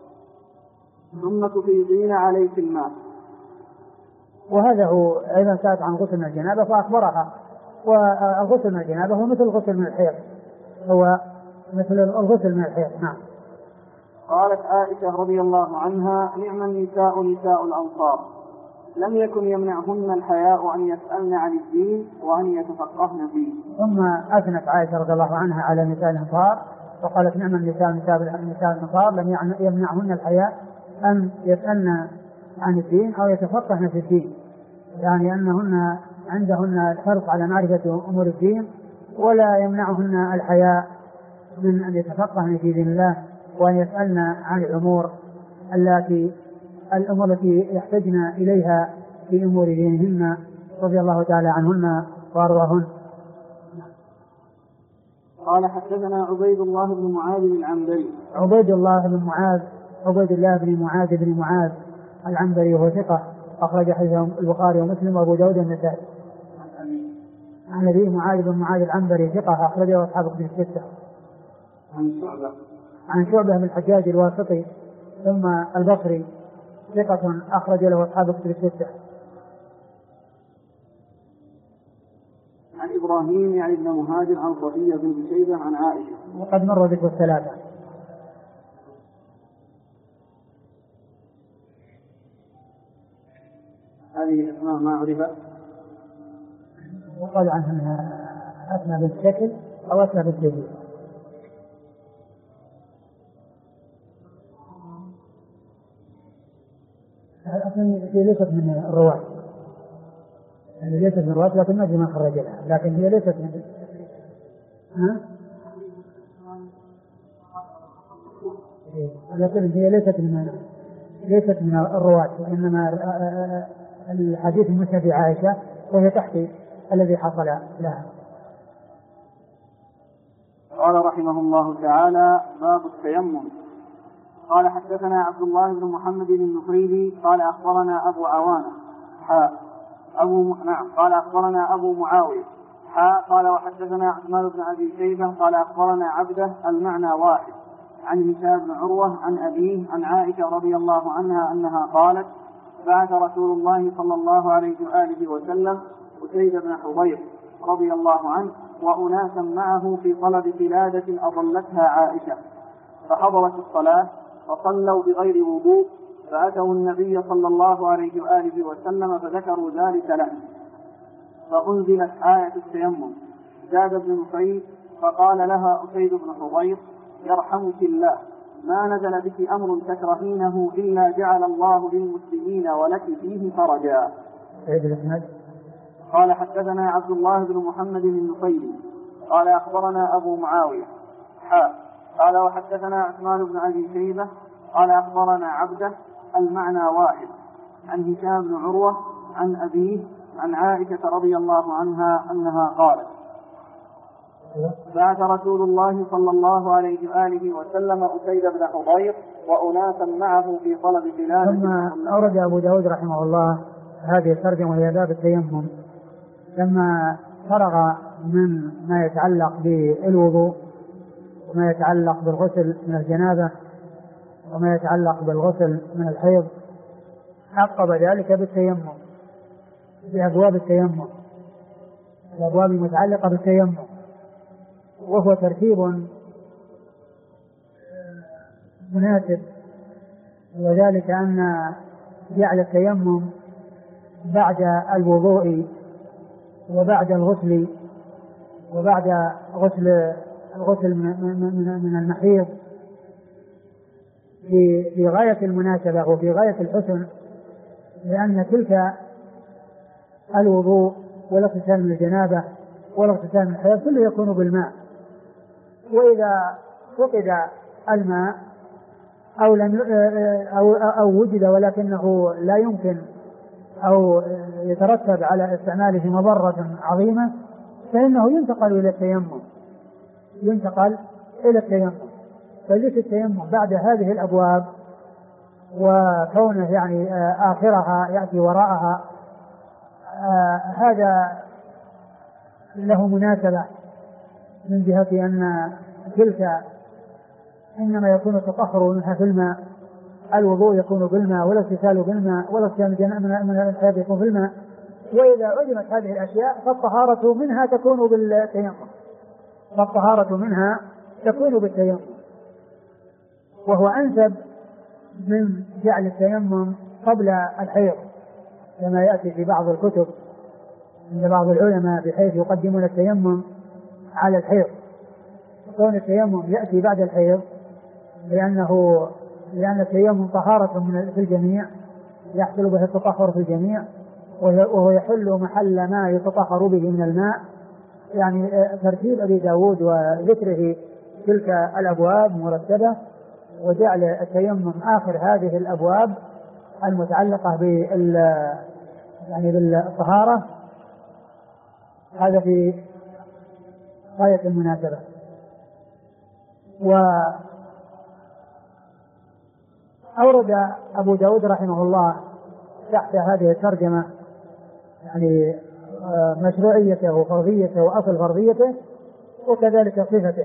ثم تفيضين عليه الماء. وهذا هو أيضا سألت عن غسل من الجنابة فأخبرها. والغسل من الجنابة هو مثل الغسل من الحيض، هو مثل الغسل من الحيض. نعم. قالت عائشة رضي الله عنها: نعم النساء نساء الأنصار، لم يكن يمنعهن الحياء أن يسألن عن الدين وأن يتفقهن فيه. ثم أثنت عائشة رضي الله عنها على نساء الأنصار فقالت: نعم النساء نساء الأنصار لم يمنعهن الحياء أن يسألن عن الدين أو يتفقهن في الدين، يعني أنهن عندهن الحرص على معرفة أمور الدين ولا يمنعهن الحياء من أن يتفقهن في دين الله وأن يسألن عن الأمور التي يحتجن إليها في أمور دينهن رضي الله تعالى عنهن وأرضاهن. قال: حدثنا عبيد الله بن معاذ العنبري. عبيد الله بن معاذ العنبري وهو ثقة، أخرج حديثه البخاري ومسلم وأبو داود والنسائي. عن أبي معاذ بن معاذ العنبري ثقة، أخرجه أصحاب الكتب الستة. عن شعبة بن الحجاج الواسطي ثم البصري ثقة، أخرج له أصحاب الكتب الستة. عن إبراهيم يعني ابن مهاجر عن صفية بنت شيبة عن عائشة، وقد مر ذكر الثلاثة. هذه أسماء ما عرفت، وقال عنها أسماء بنت شكل أو أسماء بنت يزيد. هي ليست من الرواة، يعني ليست من الرواة لكن ما في من خرج لها، لكن هي ليست من لكن هي ليست من الرواة، وإنما الحديث المسند في عائشة وهي تحكي الذي حصل لها. قال رحمه الله تعالى: باب التيمم. قال: حدثنا عبد الله بن محمد النفيلي قال: أخبرنا أبو عوانة قال: أخبرنا أبو معاوية قال: وحدثنا عثمان بن أبي شيبة قال: أخبرنا عبده المعنى واحد عن هشام بن عروة عن أبيه عن عائشة رضي الله عنها أنها قالت: بعث رسول الله صلى الله عليه وآله وسلم أسيد بن حضير رضي الله عنه وأناسا معه في طلب قلادة أضلتها عائشة، فحضرت الصلاة فصلوا بغير وضوء، فأتوا النبي صلى الله عليه وآله وسلم فذكروا ذلك له، فأنزلت آية التيمم. زاد بن نفيل فقال لها أسيد بن حضير: يرحمك الله، ما نزل بك أمر تكرهينه إلا جعل الله للمسلمين ولك فيه فرجا. قال: حدثنا عبد الله بن محمد النفيلي قال: أخبرنا أبو معاوية قال: وحدثنا عثمان بن أبي شيبة قال: أخبرنا عبده المعنى واحد عن هشام بن عروة عن أبيه عن عائشة رضي الله عنها أنها قالت: بعث رسول الله صلى الله عليه وآله وسلم أسيد بن حضير وأناسا معه في طلب بلاد. ثم أورد أبو داود رحمه الله هذه الترجمة وهي باب التيمم، لما فرغ من ما يتعلق بالوضوء وما يتعلق بالغسل من الجنابة وما يتعلق بالغسل من الحيض، عقب ذلك بالتيمم بأبواب التيمم، الأبواب المتعلقة بالتيمم، وهو ترتيب مناسب، وذلك أن جعل التيمم بعد الوضوء وبعد الغسل وبعد الغسل من المحيض في غاية المناسبة وفي غاية الحسن، لأن تلك الوضوء والاغتسال من الجنابة والاغتسال من الحيض كله يكون بالماء، وإذا فقد الماء أو وجد ولكنه لا يمكن أو يترتب على استعماله مضرة عظيمة فإنه ينتقل إلى التيمم. فليس التيمم بعد هذه الأبواب وكونه يعني آخرها يأتي وراءها هذا له مناسبة من جهة أن تلك إنما يكون التطهر منها في الماء، الوضوء يكون بالماء والاغتسال بالماء والاغتسال من الحيض يكون بالماء، وإذا عدمت هذه الأشياء فالطهارة منها تكون بالتيمم، وهو أنسب من جعل التيمم قبل الحيض كما يأتي في بعض الكتب عند بعض العلماء بحيث يقدمون التيمم على الحيض، وكون التيمم يأتي بعد الحيض لأن التيمم طهارة في الجميع، يحصل به التطهر في الجميع، وهو يحل محل ما يتطهر به من الماء. يعني ترتيب أبي داود وذكره تلك الأبواب مرتبة، وجعل التيمم آخر هذه الأبواب المتعلقة بالطهارة، هذا في غاية المناسبة. وأورد أبو داود رحمه الله تحت هذه الترجمة يعني مشروعيته وفرضيته وأصل فرضيته وكذلك صفته.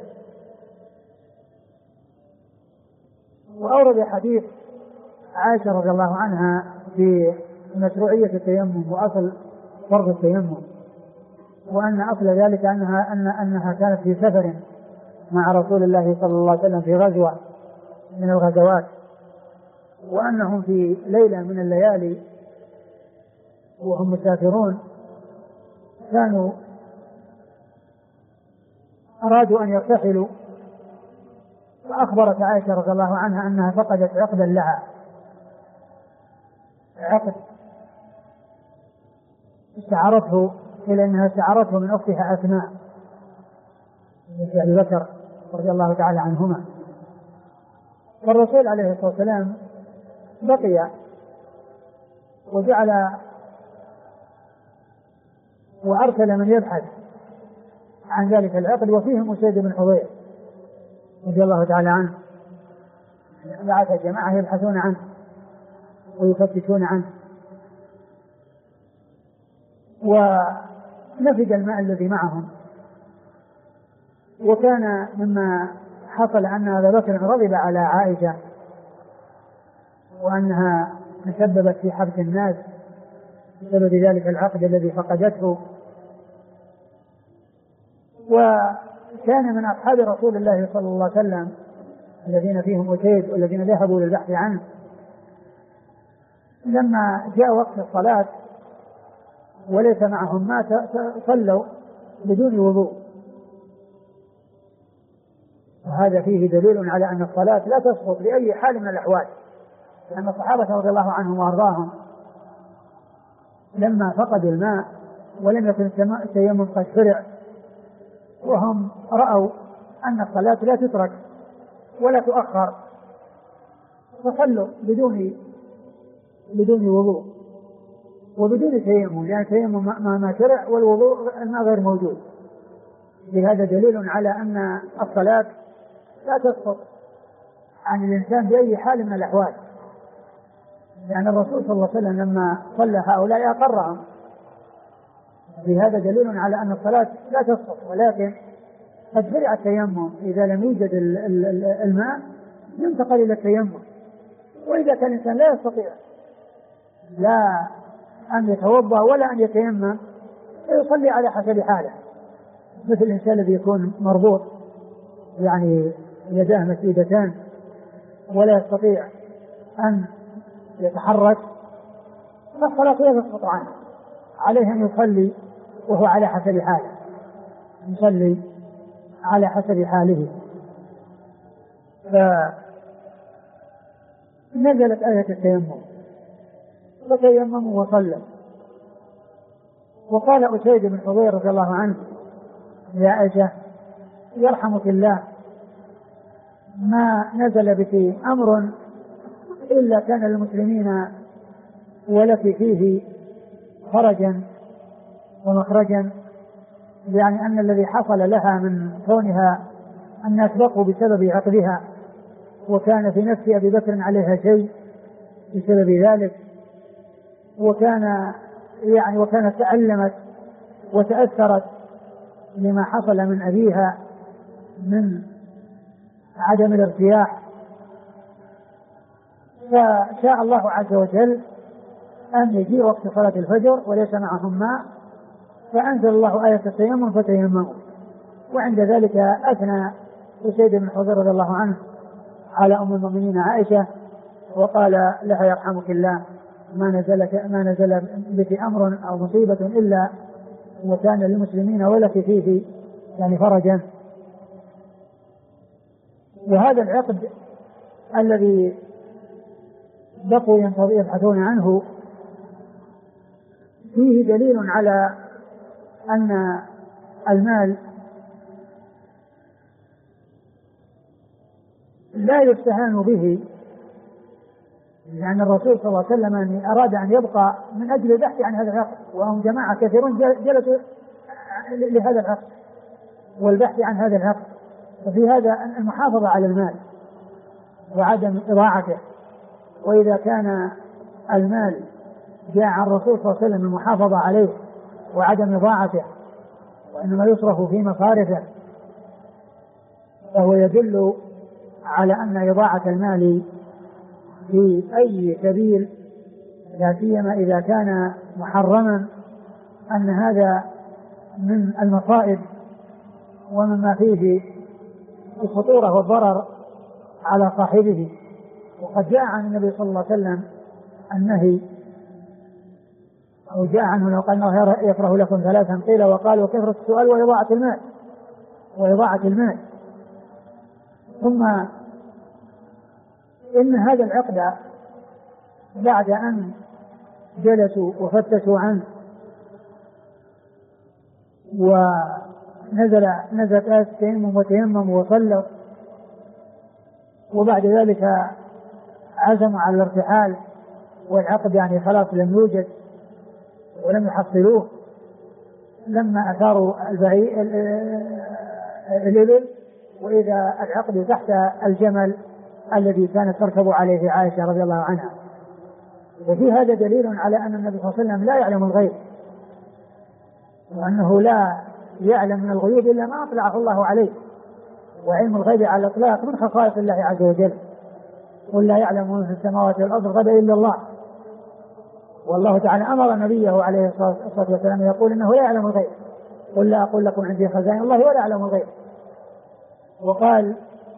وأورد حديث عائشة رضي الله عنها في مشروعية التيمم وأصل فرض التيمم، وأن أصل ذلك أنها كانت في سفر مع رسول الله صلى الله عليه وسلم في غزوة من الغزوات، وأنهم في ليلة من الليالي وهم مسافرون كانوا أرادوا أن يرتحلوا، فأخبرت عائشة رضي الله عنها أنها فقدت عقدا لها، عقد استعارته، إلى أنها استعارته من أختها أسماء بنت أبي بكر رضي الله تعالى عنهما. فالرسول عليه الصلاة والسلام بقي وجعل وأرسل من يبحث عن ذلك العقد، وفيهم أسيد بن حضير رضي الله تعالى عنه، بعث جماعة يبحثون عنه ويفتشون عنه، ونفد الماء الذي معهم. وكان مما حصل أن أبا بكر غضب على عائشة وأنها تسببت في حبس الناس بسبب ذلك العقد الذي فقدته. وكان من أصحاب رسول الله صلى الله عليه وسلم الذين فيهم أسيد والذين ذهبوا للبحث عنه، لما جاء وقت الصلاة وليس معهم ماء صلوا بدون وضوء، وهذا فيه دليل على أن الصلاة لا تسقط بأي حال من الأحوال، لأن الصحابة رضي الله عنهم وأرضاهم لما فقدوا الماء ولم يكن التيمم قد شرع، وهم رأوا أن الصلاة لا تترك ولا تؤخر، فصلوا بدون وضوء وبدون تيمم، لأن التيمم ما شرع والوضوء الماء غير موجود. لهذا دليل على أن الصلاة لا تسقط عن الإنسان بأي حال من الأحوال، لأن الرسول صلى الله عليه وسلم لما صلى هؤلاء أقرهم. بهذا دليل على أن الصلاة لا تسقط، ولكن قد شرع التيمم إذا لم يوجد الماء ينتقل إلى التيمم. وإذا كان الإنسان لا يستطيع لا أن يتوضأ ولا أن يتيمم يصلي على حسب حاله، مثل الإنسان الذي يكون مربوط يعني يداه مسدودتان ولا يستطيع أن يتحرك، فالصلاة لا تسقط عنه، عليه أن يصلي وهو على حسب حاله، يصلي على حسب حاله. فنزلت آية التيمم فتيمموا وصلوا. وقال أسيد بن حضير رضي الله عنه يا عائشة يرحمك الله، ما نزل بك أمر إلا كان للمسلمين ولك فيه فرجا ومخرجا، يعني أن الذي حصل لها من كونها الناس بقوا بسبب عقدها، وكان في نفس أبي بكر عليها شيء بسبب ذلك، وكانت تعلمت وتأثرت لما حصل من أبيها من عدم الارتياح، فشاء الله عز وجل أن يجيء وقت صلاة الفجر وليس معهم ماء، فأنزل الله آية التيمم فتيمموا. وعند ذلك أثنى أسيد بن حضير رضي الله عنه على أم المؤمنين عائشة وقال لها يرحمك الله ما نزل بك أمر أو مصيبة إلا وكان للمسلمين ولك فيه يعني فرجا. وهذا العقد الذي بقوا يبحثون عنه فيه دليل على أن المال لا يستهان به، لأن الرسول صلى الله عليه وسلم أراد أن يبقى من أجل البحث عن هذا العقد، وهم جماعة كثيرون جلسوا لهذا العقد والبحث عن هذا العقد. ففي هذا المحافظة على المال وعدم إضاعته. وإذا كان المال جاء عن الرسول صلى الله عليه وسلم المحافظة عليه وعدم إضاعته وإنما يصرف في مصارفه، فهو يدل على أن إضاعة المال في أي سبيل لا سيما إذا كان محرما أن هذا من المصائب ومما فيه الخطورة والضرر على صاحبه. وقد جاء عن النبي صلى الله عليه وسلم النهي، أو جاء عنه لو قال الله يكره لكم ثلاثا قيل وقال وكثرة السؤال وإضاعة المال. ثم إن هذا العقد بعد أن جلسوا وفتشوا عنه نزلت آية التيمم وتيمم وصلوا، وبعد ذلك عزموا على الارتحال والعقد يعني خلاص لم يوجد ولم يحصلوه، لما أثاروا الإبل وإذا العقد تحت الجمل الذي كانت تركب عليه عائشة رضي الله عنها. وفي هذا دليل على أن النبي صلى الله عليه وسلم لا يعلم الغيب، وأنه لا يعلم من الغيوب إلا ما أطلعه الله عليه، وعلم الغيب على الإطلاق من خصائص الله عز وجل. قل لا يعلم من في السماوات والأرض الغيب إلا الله. والله تعالى أمر نبيه عليه الصلاة والسلام يقول إنه لا يعلم الغيب، قل لا أقول لكم عندي خزائن الله ولا أعلم الغيب. وقال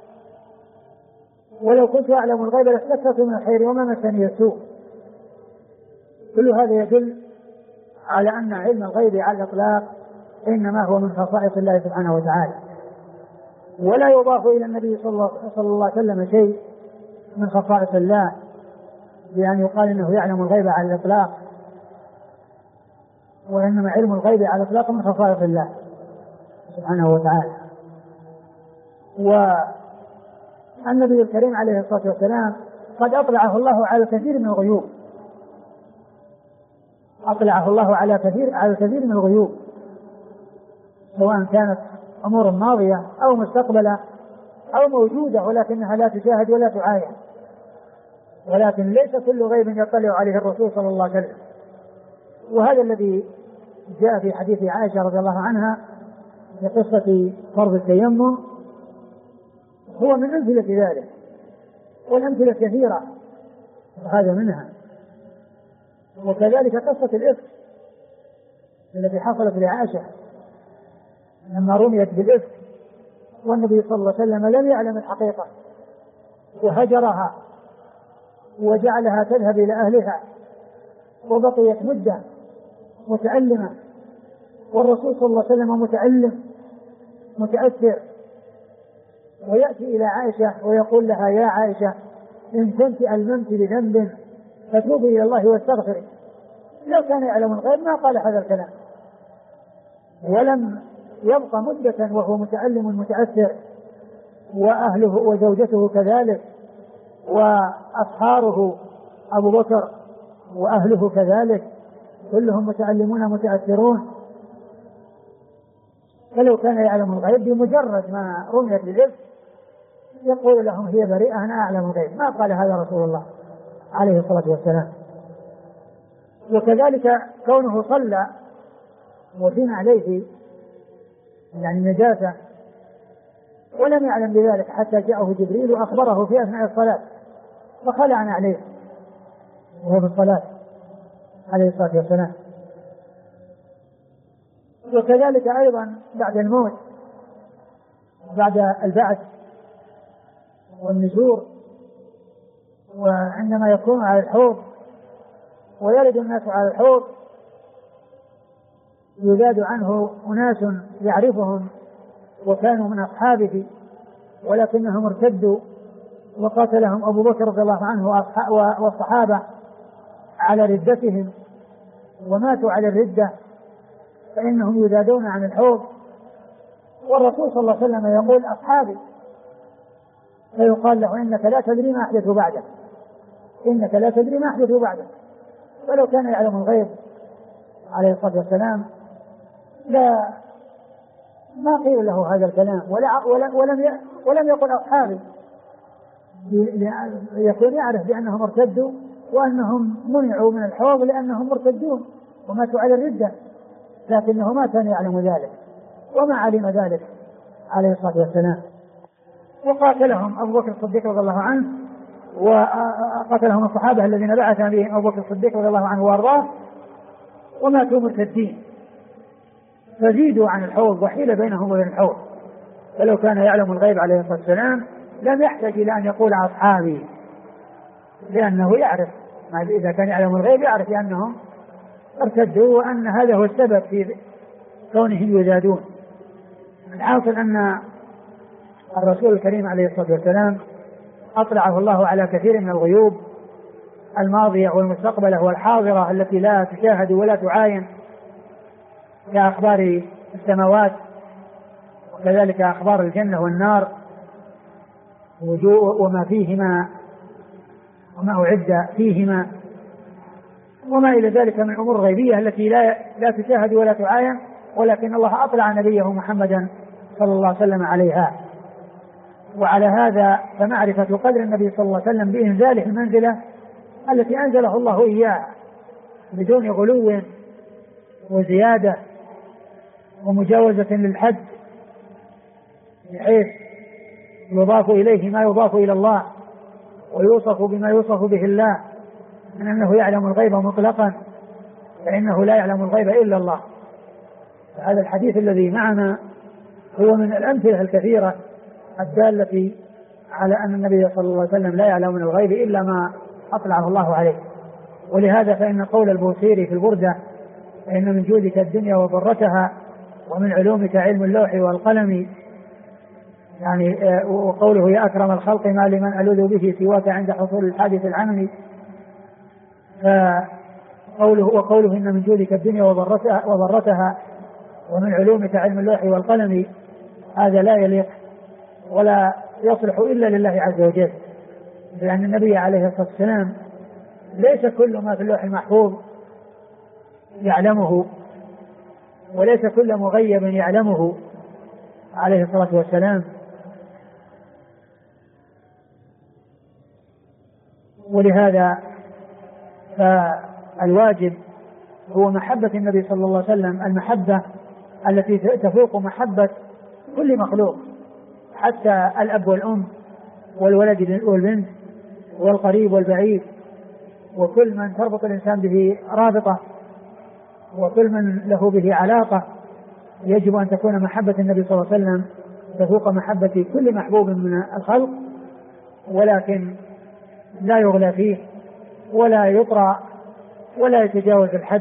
ولو كنت أعلم الغيب لاستكثرت من الخير وما مسني السوء. كل هذا يدل على أن علم الغيب على الإطلاق إنما هو من خصائص الله سبحانه وتعالى، ولا يضاف إلى النبي صلى الله عليه وسلم شيء من خصائص الله بأن يقال إنه يعلم الغيب على الإطلاق، وإنما علم الغيب على الإطلاق من خصائص الله سبحانه وتعالى. والنبي الكريم عليه الصلاة والسلام قد أطلعه الله على كثير من الغيوب، أطلعه الله على كثير من الغيوب، سواء كانت أمور ماضية أو مستقبلة أو موجودة ولكنها لا تشاهد ولا تعاين. ولكن ليس كل غيب يطلع عليه الرسول صلى الله عليه وسلم. وهذا الذي جاء في حديث عائشة رضي الله عنها في قصة فرض التيمم هو من أمثلة ذلك، والأمثلة كثيرة وهذا منها. وكذلك قصة الإفك التي حصلت لعائشة لما رميت بالإفك والنبي صلى الله عليه وسلم لم يعلم الحقيقة وهجرها وجعلها تذهب إلى أهلها وبقيت مدة متألمة، والرسول صلى الله عليه وسلم متألم متأثر، ويأتي إلى عائشة ويقول لها يا عائشة إن كنت ألممت بذنب فتوبي إلى الله واستغفري. لو كان يعلم الغيب ما قال هذا الكلام، ولم يبقى مدة وهو متألم متأثر، وأهله وزوجته كذلك وأصحاره أبو بكر وأهله كذلك كلهم متألمون متأثرون. فلو كان يعلم الغيب بمجرد ما رميت بالإفك يقول لهم هي بريئة أنا أعلم الغيب، ما قال هذا رسول الله عليه الصلاة والسلام. وكذلك كونه صلى وفين عليه يعني نجاسة ولم يعلم بذلك حتى جاءه جبريل وأخبره في أثناء الصلاة فخلع عليه وهو في الصلاة عليه الصلاة والسلام. وكذلك أيضا بعد الموت بعد البعث والنشور، وعندما يكون على الحوض ويرد الناس على الحوض يزاد عنه أناس يعرفهم وكانوا من أصحابه ولكنهم ارتدوا وقاتلهم أبو بكر رضي الله عنه والصحابة على ردتهم وماتوا على الردة، فإنهم يزادون عن الحوض، والرسول صلى الله عليه وسلم يقول أصحابي، فيقال له إنك لا تدري ما أحدث بعدك، إنك لا تدري ما أحدث بعدك. ولو كان يعلم الغيب عليه الصلاة والسلام لا ما قيل له هذا الكلام ولم يقل أصحابي، يكون يعرف بأنهم ارتدوا وأنهم منعوا من الحوض لأنهم مرتدون وماتوا على الردة، لكنه ما كان يعلم ذلك وما علم ذلك عليه الصلاة والسلام. وقاتلهم أبو بكر الصديق رضي الله عنه، وقاتلهم الصحابة الذين بعث بهم أبو بكر الصديق رضي الله عنه وأرضاه، وماتوا مرتدين، فزيدوا عن الحوض وحيل بينهم وبين الحوض. فلو كان يعلم الغيب عليه الصلاة والسلام لم يحتاج إلى أن يقول أصحابي، لأنه يعرف إذا كان يعلم الغيب يعرف أنهم ارتدوا وأن هذا هو السبب في كونهم يزادون. الحاصل أن الرسول الكريم عليه الصلاة والسلام أطلعه الله على كثير من الغيوب الماضية والمستقبلة والحاضرة التي لا تشاهد ولا تعاين، كأخبار السماوات وكذلك أخبار الجنة والنار وما فيهما وما أعد فيهما وما إلى ذلك من أمور غيبية التي لا تشاهد ولا تعاين، ولكن الله أطلع نبيه محمدا صلى الله عليه وسلم عليها. وعلى هذا فمعرفة قدر النبي صلى الله عليه وسلم بإنزاله المنزلة التي أنزله الله إياه بدون غلو وزيادة ومجاوزة للحد، بحيث يضاف إليه ما يضاف إلى الله ويوصف بما يوصف به الله من أنه يعلم الغيب مطلقا، فإنه لا يعلم الغيب إلا الله. فهذا الحديث الذي معنا هو من الأمثلة الكثيرة الدالة على أن النبي صلى الله عليه وسلم لا يعلم من الغيب إلا ما أطلعه الله عليه. ولهذا فإن قول البوصيري في البردة فإن من جودك الدنيا وضرتها ومن علومك علم اللوح والقلم، يعني وقوله يا أكرم الخلق ما لمن ألوذ به سواك عند حصول الحادث العملي، وقوله إن من جودك الدنيا وضرتها ومن علومك علم اللوح والقلم، هذا لا يليق ولا يصلح إلا لله عز وجل، لأن النبي عليه الصلاة والسلام ليس كل ما في اللوح المحفوظ يعلمه، وليس كل مغيب يعلمه عليه الصلاة والسلام. ولهذا فالواجب هو محبة النبي صلى الله عليه وسلم، المحبة التي تفوق محبة كل مخلوق، حتى الأب والأم والولد والبنت والقريب والبعيد، وكل من تربط الإنسان به رابطة وكل من له به علاقة، يجب أن تكون محبة النبي صلى الله عليه وسلم تفوق محبة كل محبوب من الخلق، ولكن لا يغلى فيه ولا يطرى ولا يتجاوز الحد،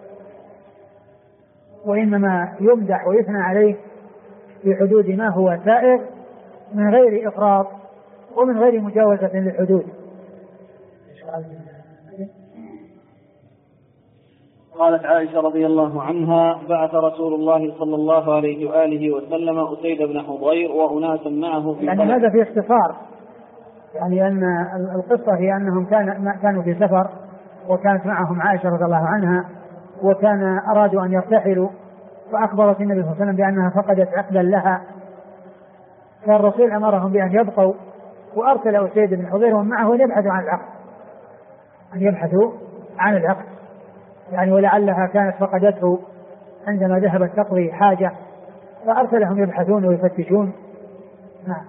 وإنما يمدح ويثنى عليه في حدود ما هو سائغ من غير إفراط ومن غير مجاوزة للحدود. قالت عائشة رضي الله عنها بعث رسول الله صلى الله عليه وآله وسلم أسيد بن حضير وأناسا معه في يعني هذا في اختصار، يعني أن القصة هي أنهم كانوا في سفر وكانت معهم عائشة رضي الله عنها، وكان أرادوا أن يرتحلوا، فأخبرت النبي صلى الله عليه وسلم بأنها فقدت عقدا لها، فالرسول أمرهم بأن يبقوا، وأرسل أسيد بن حضير ومعه أن يبحثوا عن العقد، يعني ولعلها كانت فقدته عندما ذهبت تقضي حاجة، فأرسلهم يبحثون ويفتشون. نعم.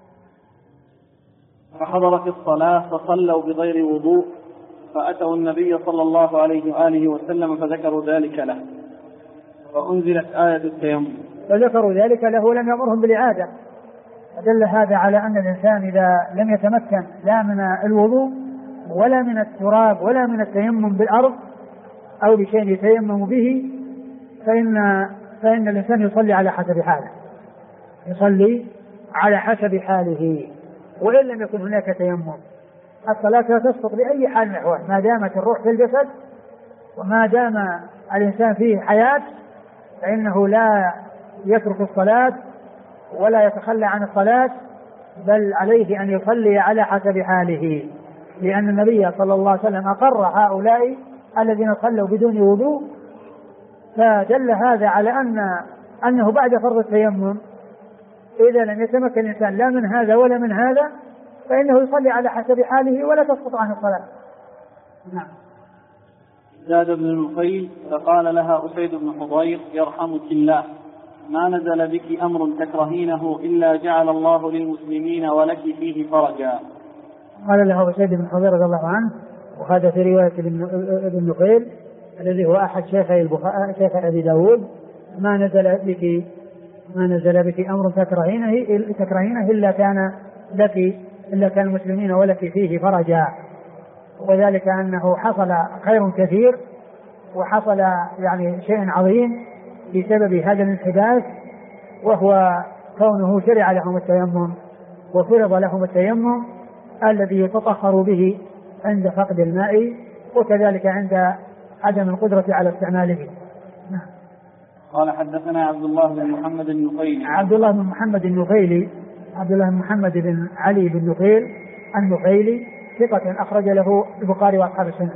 فحضرت الصلاة فصلوا بغير وضوء، فأتوا النبي صلى الله عليه وآله وسلم فذكروا ذلك له، فأنزلت آية التيمم. فذكروا ذلك له ولم يأمرهم بالإعادة، دل هذا على أن الإنسان إذا لم يتمكن لا من الوضوء ولا من التراب ولا من التيمم بالأرض أو بشيء يتيمم به فإن الإنسان يصلي على حسب حاله، يصلي على حسب حاله وإن لم يكن هناك تيمم. الصلاة لا تسقط بأي حال من الأحوال ما دامت الروح في الجسد وما دام الإنسان فيه حياة، فإنه لا يترك الصلاة ولا يتخلى عن الصلاة، بل عليه أن يصلي على حسب حاله، لأن النبي صلى الله عليه وسلم أقر هؤلاء الذين صلوا بدون وضوء. فدل هذا على أنه بعد فرض التيمم إذا لم يتمكن الإنسان لا من هذا ولا من هذا فإنه يصلي على حسب حاله ولا تسقط عنه الصلاة. نعم. زاد ابن النفيل فقال لها أسيد بن حضير يرحمك الله ما نزل بك أمر تكرهينه إلا جعل الله للمسلمين ولك فيه فرجا. قال له أسيد بن حضير رضي الله عنه، وهذا في رواية ابن نفيل الذي هو أحد شيخي أبي داود، ما نزل بك أمر تكرهينه إلا كان المسلمين ولك فيه فرجا. وذلك أنه حصل خير كثير وحصل يعني شيء عظيم بسبب هذا الانحداث، وهو كونه شرع لهم التيمم وفرض لهم التيمم الذي يتطهر به عند فقد الماء وكذلك عند عدم القدرة على استعماله. قال حدثنا عبد الله بن محمد النفيلي. عبد الله بن محمد بن علي بن نفيل النفيلي ثقة أخرج له البخاري وأصحاب السنن.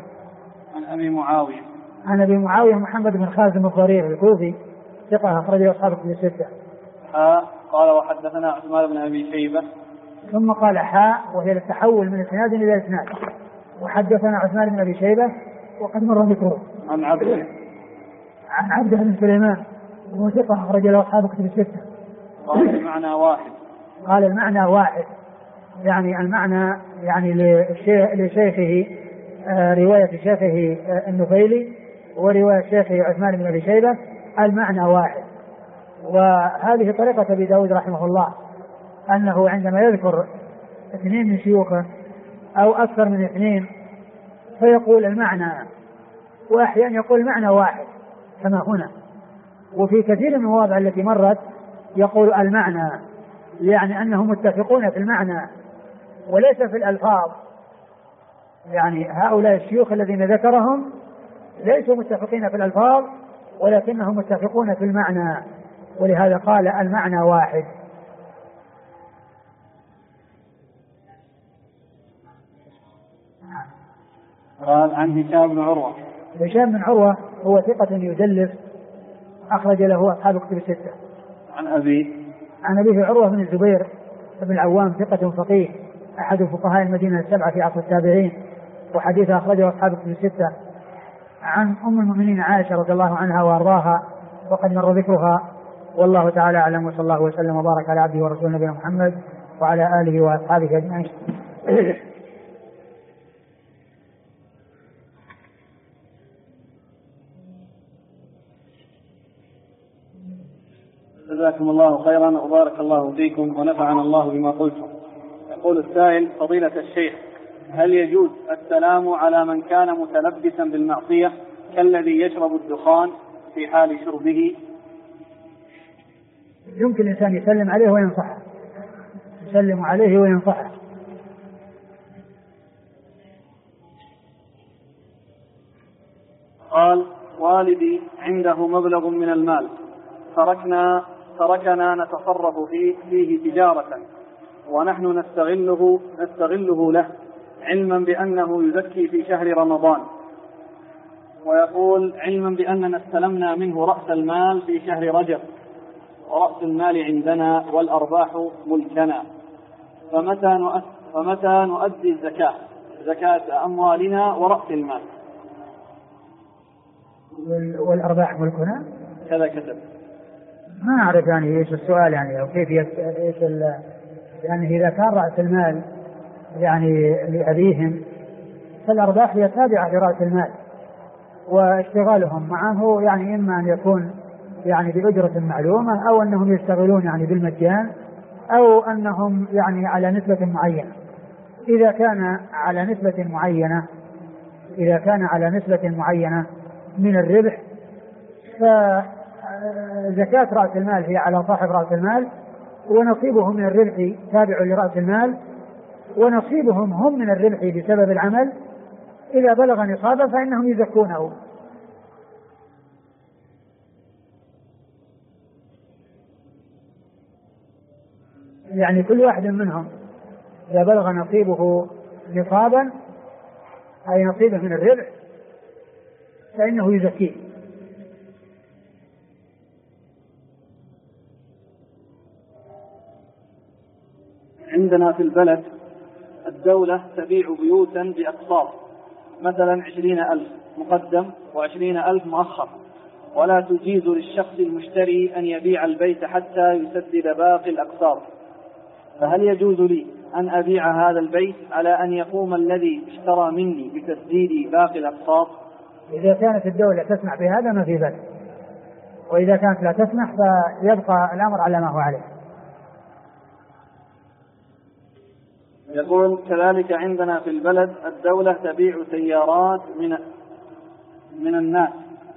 عن أبي معاوية محمد بن خازم الضرير الكوفي ثقة أخرج له أصحاب الكتب الستة. قال وحدثنا عثمان بن أبي شيبة. ثم قال وهي التحول من إسناد إلى إسناد. وحدثنا عثمان بن أبي شيبة وقد مر ذكره. عن عبده بن سليمان وهو ثقة أخرج له أصحاب الكتب الستة. قال المعنى واحد يعني المعنى يعني لشيخه رواية شيخه النفيلي ورواية شيخه عثمان بن أبي شيبة المعنى واحد. وهذه طريقة أبي داود رحمه الله أنه عندما يذكر اثنين من شيوخه أو أكثر من اثنين فيقول المعنى، وأحيانا يقول المعنى واحد كما هنا. وفي كثير من المواضع التي مرت يقول المعنى، يعني أنهم متفقون في المعنى وليس في الألفاظ. يعني هؤلاء الشيوخ الذين ذكرهم ليسوا متفقين في الألفاظ ولكنهم متفقون في المعنى، ولهذا قال المعنى واحد. قال عن هشام بن عروة هو ثقة يدلس أخرج له أصحاب الكتب الستة. عن أبيه عروة بن الزبير بن العوام ثقة فقيه أحد فقهاء المدينة السبعة في عصر التابعين وحديث أخرجه أصحاب الكتب الستة. عن أم المؤمنين عائشة رضي الله عنها وأرضاها وقد مر ذكرها، والله تعالى أعلم، وصلى الله وسلم وبارك على عبده ورسوله نبينا محمد وعلى آله وأصحابه أجمعين. جزاكم الله خيرا وبارك الله فيكم ونفعنا الله بما قلتم. يقول السائل: فضيلة الشيخ، هل يجوز السلام على من كان متلبسا بالمعصية كالذي يشرب الدخان في حال شربه؟ يمكن الإنسان يسلم عليه وينصحه، يسلم عليه وينصحه. قال: والدي عنده مبلغ من المال تركنا نتصرف فيه تجارة ونحن نستغله له، علما بأنه يزكي في شهر رمضان، ويقول علما بأننا استلمنا منه رأس المال في شهر رجب، ورأس المال عندنا والأرباح ملكنا، فمتى نؤدي زكاة أموالنا ورأس المال؟ والأرباح ملكنا كذا كتب. ما أعرف يعني إيش السؤال يعني أو كيف إيش يعني إذا كان رأس المال يعني لأبيهم فالأرباح هي تابعة لرأس المال، واشتغالهم معه يعني إما أن يكون يعني بأجرة معلومة أو أنهم يشتغلون يعني بالمجان أو أنهم يعني على نسبة معينة. إذا كان على نسبة معينة من الربح، فزكاة رأس المال هي على صاحب رأس المال، ونصيبه من الربح تابع لرأس المال، ونصيبهم هم من الربح بسبب العمل. إذا بلغ نصابه فإنهم يزكونه. يعني كل واحد منهم إذا بلغ نصيبه نصابا أي نصيبه من الربح فإنه يزكيه. عندنا في البلد الدولة تبيع بيوتا بأقساط، مثلا 20,000 مقدم و20,000 مؤخر، ولا تجيز للشخص المشتري أن يبيع البيت حتى يسدد باقي الأقساط، فهل يجوز لي أن أبيع هذا البيت على أن يقوم الذي اشترى مني بتسديد باقي الأقساط؟ إذا كانت الدولة تسمح بهذا ما في بأس، وإذا كانت لا تسمح فيبقى الأمر على ما هو عليه. يقول كذلك عندنا في البلد الدولة تبيع سيارات من الناس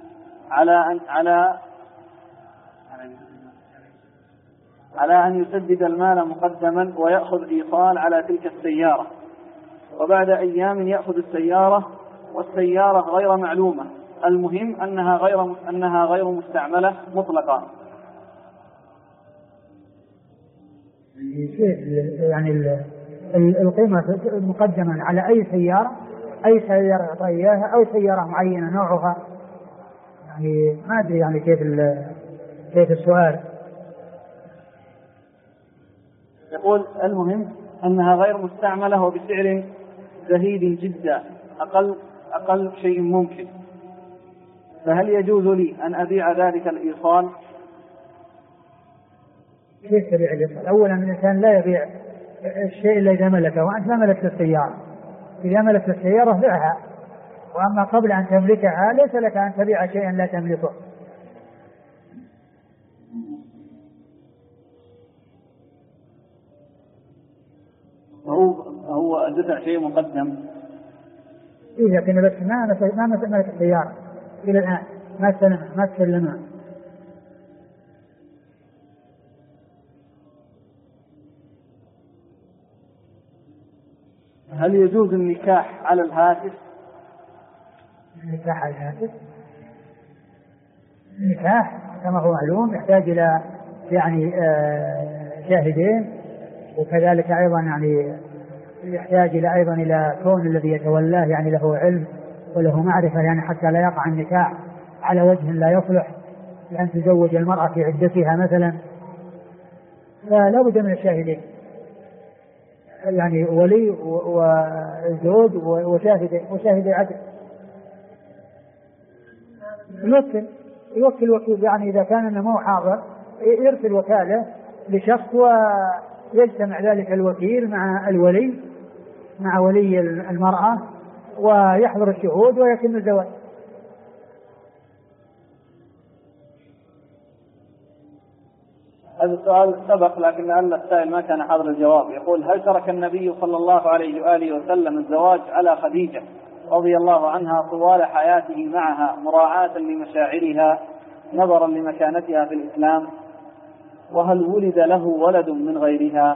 على أن يسدد المال مقدما ويأخذ إيصال على تلك السيارة، وبعد أيام يأخذ السيارة والسيارة غير معلومة، المهم أنها غير مستعملة مطلقا. يعني القيمة مقدما على أي سيارة يعطى إياها أو سيارة معينة نوعها، يعني ما أدري يعني كيف السؤال. يقول المهم أنها غير مستعملة وبسعر زهيد جدا، أقل شيء ممكن، فهل يجوز لي أن أبيع ذلك الإيصال؟ كيف تبيع الإيصال؟ أولا الإنسان لا يبيع الشيء إلا إذا ملكه، وأنت ما ملكت السيارة. إذا ملكت السيارة بيعها، وأما قبل أن تملكها ليس لك أن تبيع شيئا لا تملكه. هو دفع شيء مقدم، لكن بس ما ملك السيارة إلى الآن، ما تسلمها. هل يجوز النكاح على الهاتف؟ النكاح على الهاتف، النكاح كما هو معلوم يحتاج إلى يعني شاهدين، وكذلك أيضا يعني يحتاج إلى كون الذي يتولاه يعني له علم وله معرفة، يعني حتى لا يقع النكاح على وجه لا يصلح لأن تزوج المرأة في عدتها مثلا، فلا بد من الشاهدين، يعني ولي وزوج وشاهد عدل. يوكل وكيل، يعني إذا كان أنه مو حاضر يرسل وكالة لشخص ويجتمع ذلك الوكيل مع ولي المرأة ويحضر الشهود ويتم الزواج. هذا السؤال سبق لكن لعل السائل ما كان حاضر الجواب. يقول هل ترك النبي صلى الله عليه وآله وسلم الزواج على خديجة رضي الله عنها طوال حياته معها مراعاة لمشاعرها نظرا لمكانتها في الإسلام؟ وهل ولد له ولد من غيرها؟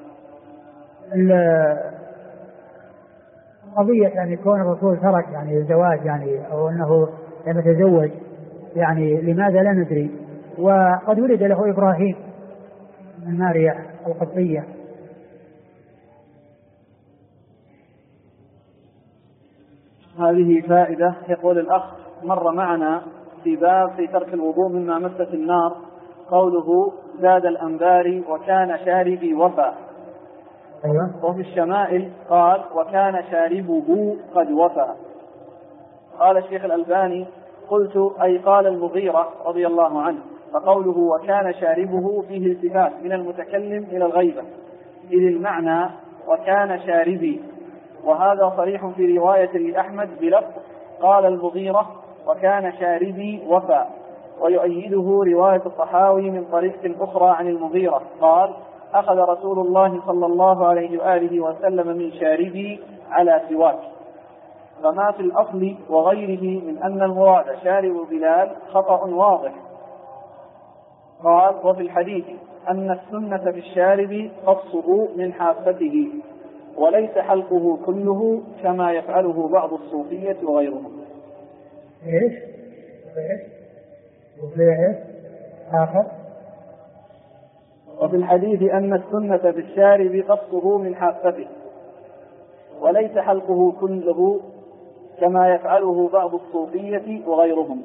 قضية يعني يكون الرسول ترك يعني الزواج يعني أو أنه لم يتزوج يعني لماذا لا ندري. وقد ولد له إبراهيم من ماريا القبطية. هذه فائدة. يقول الأخ مر معنا في باب في ترك الوضوء مما مست النار قوله زاد الأنباري وكان شاربي وفى. أيوة. وفي الشمائل قال وكان شاربه قد وفى. قال الشيخ الألباني قلت أي قال المغيرة رضي الله عنه، فقوله وكان شاربه فيه التفات من المتكلم إلى الغيبة، إذ المعنى وكان شاربي، وهذا صريح في رواية لأحمد بلفظ قال المغيرة وكان شاربي وفى، ويؤيده رواية الطحاوي من طريق أخرى عن المغيرة قال أخذ رسول الله صلى الله عليه وآله وسلم من شاربي على سواك. فما في الأصل وغيره من أن المراد شارب بلال خطأ واضح. قال: وفي الحديث أن السنة في الشارب قصه من حافته وليس حلقه كله كما يفعله بعض الصوفية وغيرهم. إيش؟ وفي آخر: وفي الحديث أن السنة في الشارب قصه من حافته وليس حلقه كله كما يفعله بعض الصوفية وغيرهم.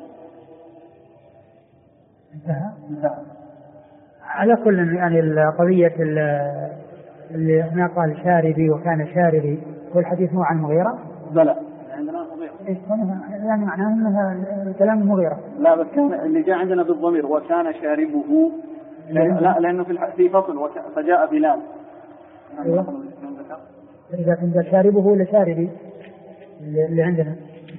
انتهى. على كل يعني القضية اللي هنا قال شاربي وكان شاربي، والحديث مو عن المغيرة؟ بلى عندنا ضمير. يعني معناه انها الكلام المغيرة. لا بس كان اللي جاء عندنا بالضمير وكان شاربه. لا لأنه في فصل فجاء بلال. أيوة. إذا كنت شاربه لشاربي اللي عندنا.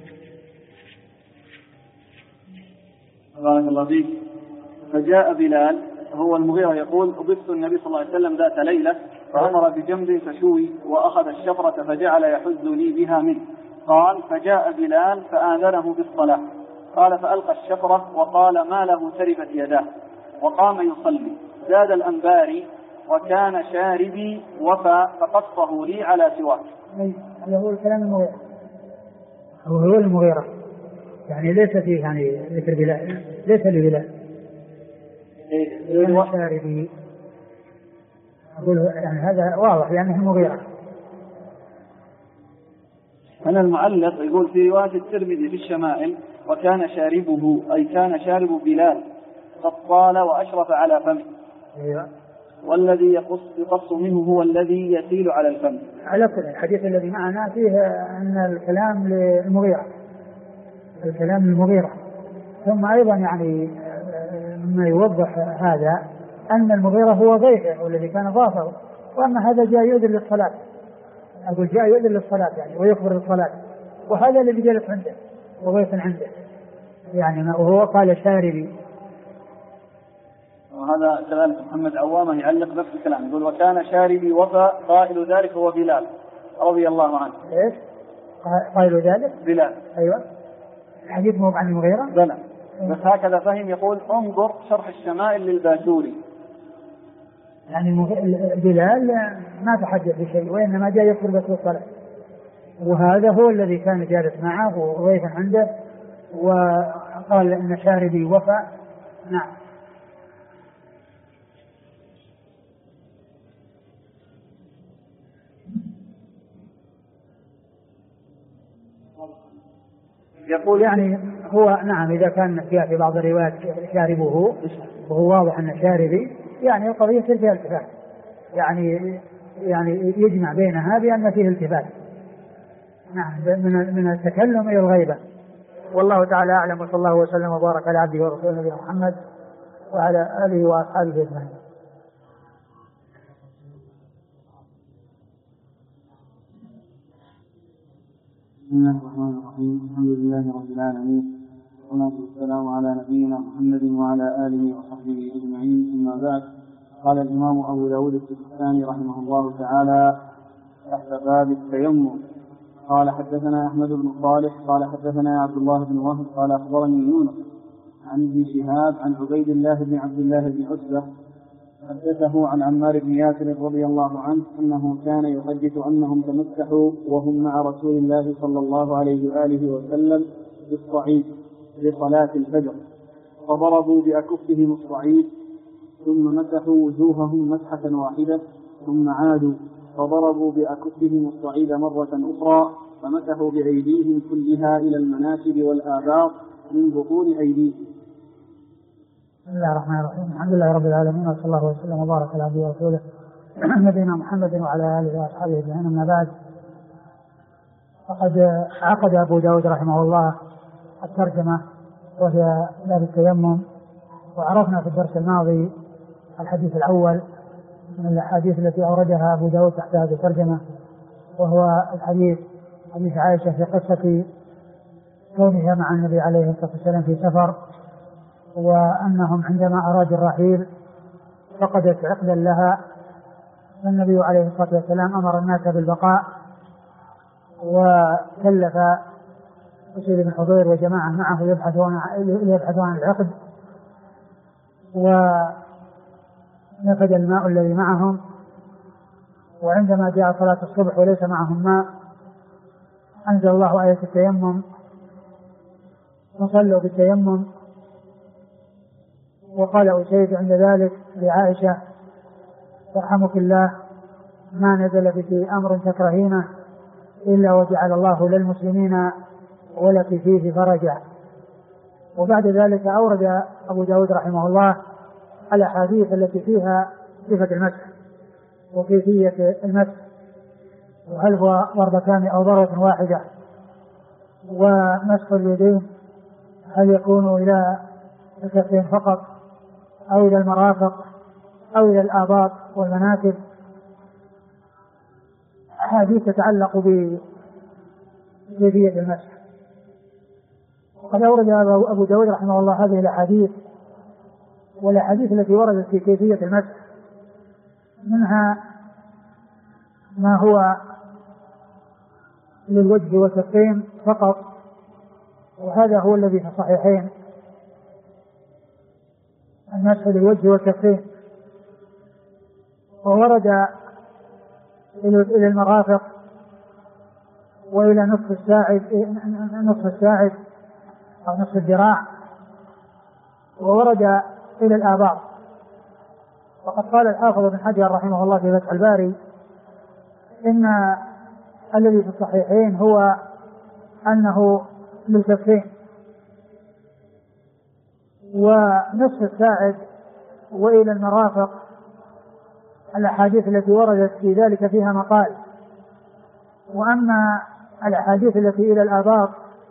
بارك الله فيك. فجاء بلال هو المغيرة يقول: أضفت النبي صلى الله عليه وسلم ذات ليلة فأمر بجمر فشوي وأخذ الشفرة فجعل يحز لي بها منه. قال: فجاء بلال فآذنه بالصلاة. قال: فألقى الشفرة وقال: ما له تربت يداه، وقام يصلي. زاد الأنباري: وكان شاربي وفى فقصه لي على سواك. هذا هو الكلام المغيرة، هو المغيرة، يعني ليس فيه يعني ذكر بلال، ليس لبلال. كان شاربي، أقول يعني هذا واضح لأنه المغيرة. أنا المعلق يقول في رواية الترمذي في الشمائل: وكان شاربه أي كان شارب بلال قد طال وأشرف على فمه. أيوة. والذي يقص منه هو الذي يسيل على الفم. على كل الحديث الذي معنا فيه أن الكلام للمغيرة، الكلام للمغيرة. ثم أيضا يعني ما يوضح هذا أن المغيرة هو ضيفه والذي كان ضافه، وأما هذا جاء يؤذن للصلاة. أقول جاء يؤذن للصلاة يعني ويخبر الصلاة، وهذا الذي جلس عنده وضيف عنده يعني وهو قال شاربي. وهذا كذلك محمد عوامة يعلق نفس الكلام يقول: وكان شاربي وفى قائل ذلك هو بلال رضي الله عنه. إيش قائل ذلك؟ بلال. أيوة. الحديث مو عن المغيرة؟ بلى. بس هكذا فهم. يقول: انظر شرح الشمائل للباجوري. يعني بلال ما تحدث بشيء وإنما جاء يذكر بس الصلاة، وهذا هو الذي كان جالس معه وضيفا عنده وقال إن شاربي وفى. نعم. يقول يعني هو نعم إذا كان جاء في بعض الروايات شاربه وهو واضح أن شاربي، يعني القضية فيها التفات، يعني يجمع بينها بأن فيه التفات. نعم، من التكلم إلى الغيبة. والله تعالى أعلم، وصلى الله وسلم وبارك على عبده ورسوله نبينا محمد وعلى آله وأصحابه أجمعين. بسم الله الرحمن الرحيم. الحمد لله رب العالمين، والصلاة والسلام على نبينا محمد وعلى آله وصحبه أجمعين. أما بعد، قال الإمام أبو داود السجستاني رحمه الله تعالى تحت باب التيمم: قال: حدثنا أحمد بن صالح قال حدثنا عبد الله بن وهب قال أخبرني يونس عن ابن شهاب عن عبيد الله بن عبد الله بن عتبة حدثه عن عمار بن ياسر رضي الله عنه أنه كان يحدث أنهم تمسحوا وهم مع رسول الله صلى الله عليه وآله وسلم بالصعيد لصلاة الفجر، فضربوا بأكفهم الصعيد ثم مسحوا وجوههم مسحة واحدة ثم عادوا فضربوا بأكفهم الصعيد مرة أخرى فمسحوا بأيديهم كلها إلى المناكب والآباط من بطون أيديهم. بسم الله الرحمن الرحيم. الحمد لله رب العالمين، وصلى الله وسلم وبارك على عبده ورسوله نبينا محمد وعلى آله وأصحابه أجمعين. أما بعد، فقد عقد أبو داود رحمه الله الترجمة وهي باب التيمم، وعرفنا في الدرس الماضي الحديث الأول من الأحاديث التي أوردها أبو داود تحت هذه الترجمة، وهو حديث عائشة في قصة كونها مع النبي عليه الصلاة والسلام في سفر، وأنهم عندما أرادوا الرحيل فقدت عقدا لها النبي عليه الصلاة والسلام أمر الناس بالبقاء، وكلف أسيد بن حضير وجماعة معه يبحثون عن العقد، ونفد الماء الذي معهم، وعندما جاء صلاة الصبح وليس معهم ماء أنزل الله آية التيمم وصلوا بالتيمم. وقال أسيد عند ذلك لعائشة: يرحمك الله، ما نزل بك أمر تكرهينه إلا وجعل الله للمسلمين ولك فيه فرجا. وبعد ذلك أورد أبو داود رحمه الله الأحاديث التي فيها صفة المسح وكيفية المسح، وهل هو ضربتان أو ضربة واحدة، ومسح اليدين هل يكون إلى الكفين فقط أو إلى المرافق أو إلى الآباط والمناكب. أحاديث تتعلق بكيفية المسح. وقد أورد أبو داود رحمه الله هذه الأحاديث، والأحاديث التي وردت في كيفية المسح منها ما هو للوجه والكفين فقط، وهذا هو الذي في الصحيحين، المسح للوجه والكفين. وورد إلى المرافق وإلى نصف الساعد أو نصف الذراع، وورد إلى الآباط. وقد قال الحافظ بن حجر رحمه الله في فتح الباري إن الذي في الصحيحين هو أنه للكفين، ونصف الساعد وإلى المرافق الأحاديث التي وردت في ذلك فيها مقال. وأما الأحاديث التي إلى الآباط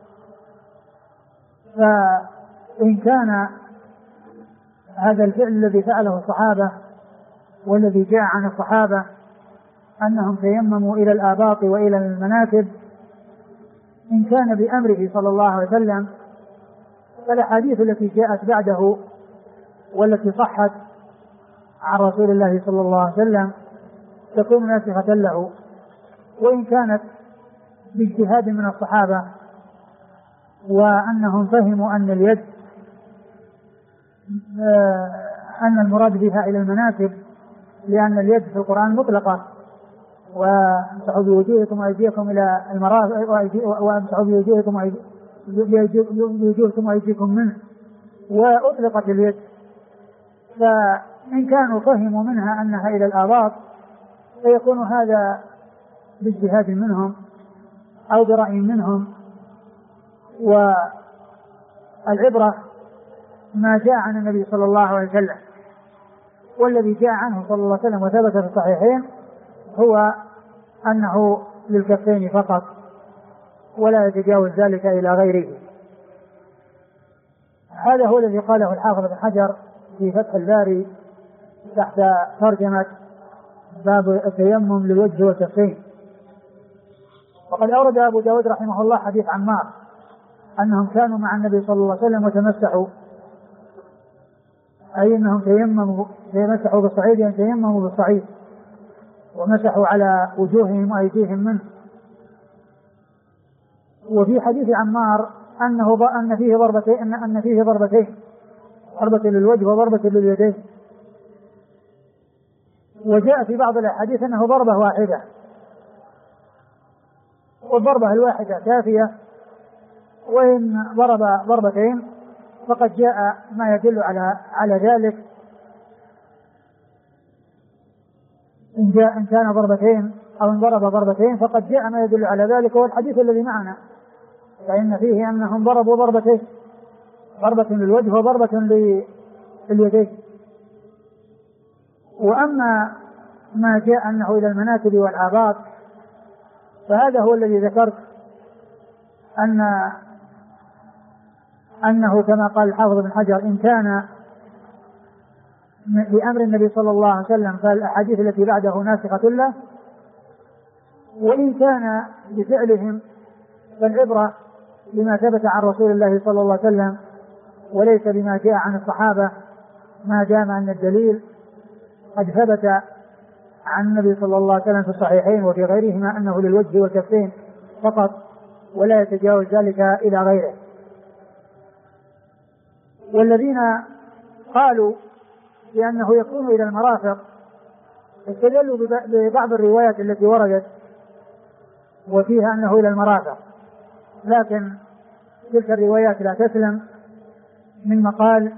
فإن كان هذا الفعل الذي فعله الصحابة والذي جاء عن الصحابة أنهم تيمموا إلى الآباط وإلى المناكب، إن كان بأمره صلى الله عليه وسلم، فالأحاديث التي جاءت بعده والتي صحت عن رسول الله صلى الله عليه وسلم تكون ناسخة له. وإن كانت باجتهاد من الصحابة وأنهم فهموا أن اليد أن المراد بها إلى المناكب، لأن اليد في القرآن مطلقة، وامسحوا بوجوهكم وأيديكم إلى المرافق، وامسحوا بوجوهكم وأيديكم منه، وأطلقت اليد. فإن كانوا فهموا منها أنها إلى الآباط فيكون هذا باجتهاد منهم أو برأي منهم، والعبرة ما جاء عن النبي صلى الله عليه وسلم. والذي جاء عنه صلى الله عليه وسلم وثبت في الصحيحين هو أنه للكفين فقط، ولا يتجاوز ذلك إلى غيره. هذا هو الذي قاله الحافظ بن حجر في فتح الباري تحت ترجمة باب التيمم للوجه والكفين. وقد أورد أبو داود رحمه الله حديث عمار أنهم كانوا مع النبي صلى الله عليه وسلم وتمسحوا، أي أنهم تمسحوا بالصعيد، يعني تيمموا بالصعيد ومسحوا على وجوههم وأيديهم منه. وفي حديث عمار أن فيه ضربتين، ضربة للوجه وضربة لليدين. وجاء في بعض الأحاديث أنه ضربة واحدة، والضربة الواحدة كافية، وإن ضرب ضربتين فقد جاء ما يدل على ذلك. إن كان ضربتين أو ان ضرب ضربتين فقد جاء ما يدل على ذلك، هو الحديث الذي معنا، فإن فيه أنهم ضربوا ضربتين، ضربة للوجه وضربة لليدين. وأما ما جاء أنه إلى المناكب والآباط فهذا هو الذي ذكرت أنه كما قال الحافظ بن حجر إن كان بأمر النبي صلى الله عليه وسلم فالأحاديث التي بعده ناسخة له، وإن كان بفعلهم فالعبرة بما ثبت عن رسول الله صلى الله عليه وسلم وليس بما جاء عن الصحابة، ما دام أن الدليل قد ثبت عن النبي صلى الله عليه وسلم في الصحيحين وفي غيرهما أنه للوجه والكفين فقط ولا يتجاوز ذلك إلى غيره. والذين قالوا بأنه يكون إلى المرافق استدلوا ببعض الروايات التي وردت وفيها أنه إلى المرافق، لكن تلك الروايات لا تسلم من مقال.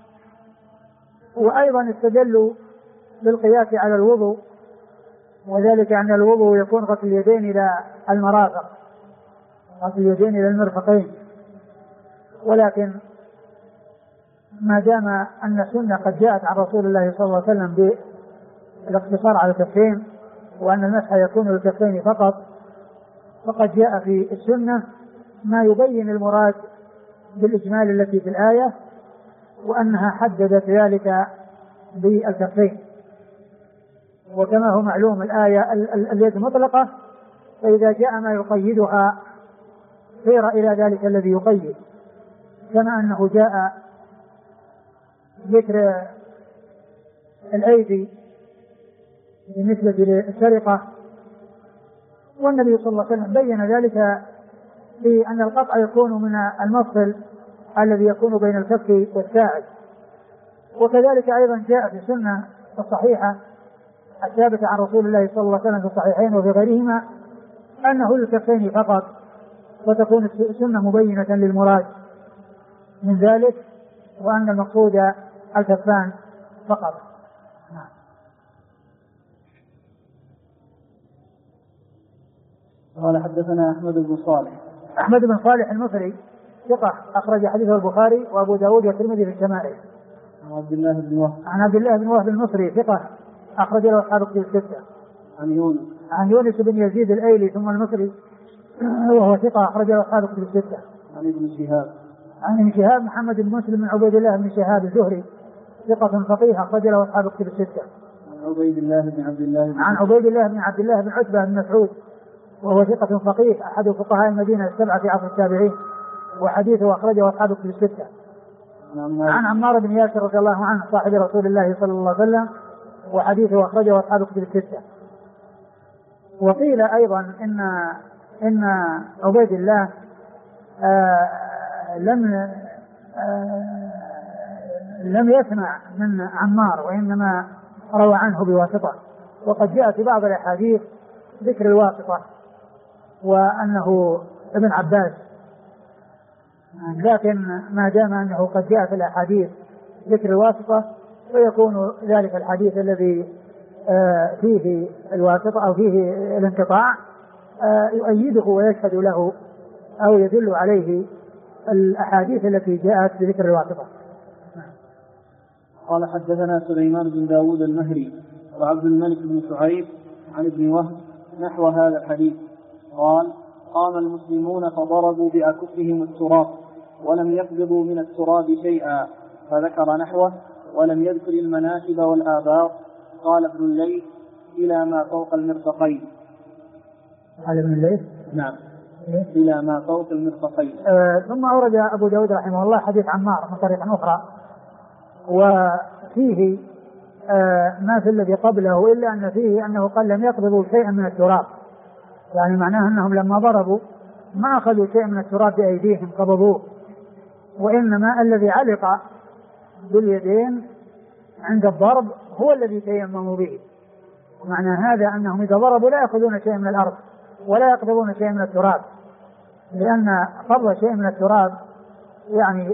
وأيضا استدلوا بالقياس على الوضوء، وذلك أن الوضوء يكون غسل اليدين إلى المرافق، غسل اليدين إلى المرفقين، ولكن ما دام أن السنة قد جاءت عن رسول الله صلى الله عليه وسلم بالاقتصار على الكفين وأن المسح يكون للكفين فقط، فقد جاء في السنة ما يبين المراد بالإجمال التي في الآية، وأنها حددت ذلك بالكفين. وكما هو معلوم الآية اليد مطلقة، فإذا جاء ما يقيدها صير إلى ذلك الذي يقيد، كما أنه جاء ذكر الأيدي بالنسبة للسرقة، والنبي صلى الله عليه وسلم بين ذلك بأن القطع يكون من المفصل الذي يكون بين الكف والساعد. وكذلك أيضا جاء في السنة الصحيحة الثابتة عن رسول الله صلى الله عليه وسلم في الصحيحين وفي غيرهما أنه للكفين فقط، وتكون السنة مبينة للمراد من ذلك، وأن المقصود الكفان فقط. قال حدثنا أحمد بن صالح. أحمد بن صالح المصري ثقة أخرج حديثه البخاري وأبو داود والترمذي في الشمائل. عن عبد الله بن وهب. عن عبد الله بن وهب المصري ثقة أخرج له أصحاب الكتب الستة. عن يونس بن يزيد الأيلي ثم المصري وهو ثقة أخرج له أصحاب الكتب الستة. عن ابن شهاب. عن ابن شهاب محمد بن مسلم بن عبيد الله بن شهاب الزهري ثقة فقيه أخرج له أصحاب الكتب الستة. عن عبيد الله بن عبد الله بن عتبة بن مسعود وهو ثقة فقيه أحد فقهاء المدينة السبعة في عصر التابعين، وحديثه أخرجه أصحاب الكتب الستة. عن عمار بن ياسر رضي الله عنه صاحب رسول الله صلى الله عليه وسلم، وحديثه أخرجه أصحاب الكتب الستة. وقيل أيضا إن عبيد الله لم يسمع من عمار، وإنما روى عنه بواسطة، وقد جاء في بعض الأحاديث ذكر الواسطة وأنه ابن عباس، لكن ما دام أنه قد جاء في الأحاديث ذكر الواسطة فيكون ذلك الحديث الذي فيه الواسطة أو فيه الانقطاع يؤيده ويشهد له أو يدل عليه الأحاديث التي جاءت بذكر الواسطة. قال حدثنا سليمان بن داود المهري وعبد الملك بن شعيب عن ابن وهب نحو هذا الحديث قال: قام المسلمون فضربوا بأكفهم التراب ولم يقبضوا من التراب شيئا، فذكر نحوه ولم يذكر المناكب والآبار. قال ابن الليث: إلى ما فوق المرفقين. قال ابن الليث: نعم، إلى ما فوق المرفقين. ثم أورد أبو داود رحمه الله حديث عمار من طريق أخرى، وفيه ما في الذي قبله، إلا أن فيه أنه قال لم يقبضوا شيئا من التراب، يعني معناه أنهم لما ضربوا ما أخذوا شيئا من التراب بأيديهم قبضوه، وإنما الذي علق باليدين عند الضرب هو الذي تيمموا به. معنى هذا أنهم إذا ضربوا لا يأخذون شيئا من الأرض ولا يقبضون شيئا من التراب، لأن قبض شيء من التراب يعني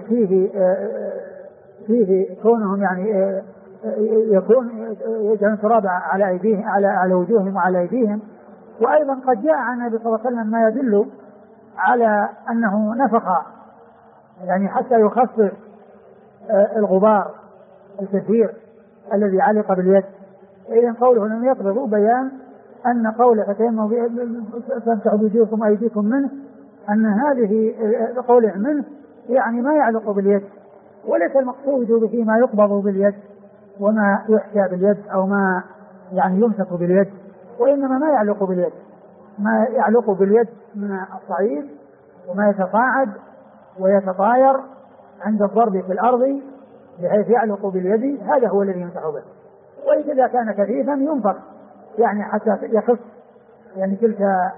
فيه كونهم يعني يكون يجعلون تراب على أيديهم على وجوههم وعلى أيديهم. وأيضا قد جاء عن النبي صلى الله عليه وسلم ما يدل على أنه نفخ يعني حتى يخفف الغبار الكثير الذي علق باليد. إذن قوله لم يقبضوا بيان أن قوله فتيمموا فامسحوا بوجوهكم وأيديكم منه، أن هذه قوله منه يعني ما يعلق باليد، وليس المقصود به ما يقبض باليد وما يحكى باليد أو ما يعني يمسك باليد، وإنما ما يعلق باليد، ما يعلق باليد من الصعيد وما يتصاعد ويتطاير عند الضرب في الأرض بحيث يعلق باليد، هذا هو الذي يمسح به. وإذا كان كثيفا ينفخ يعني حتى يخف يعني تلك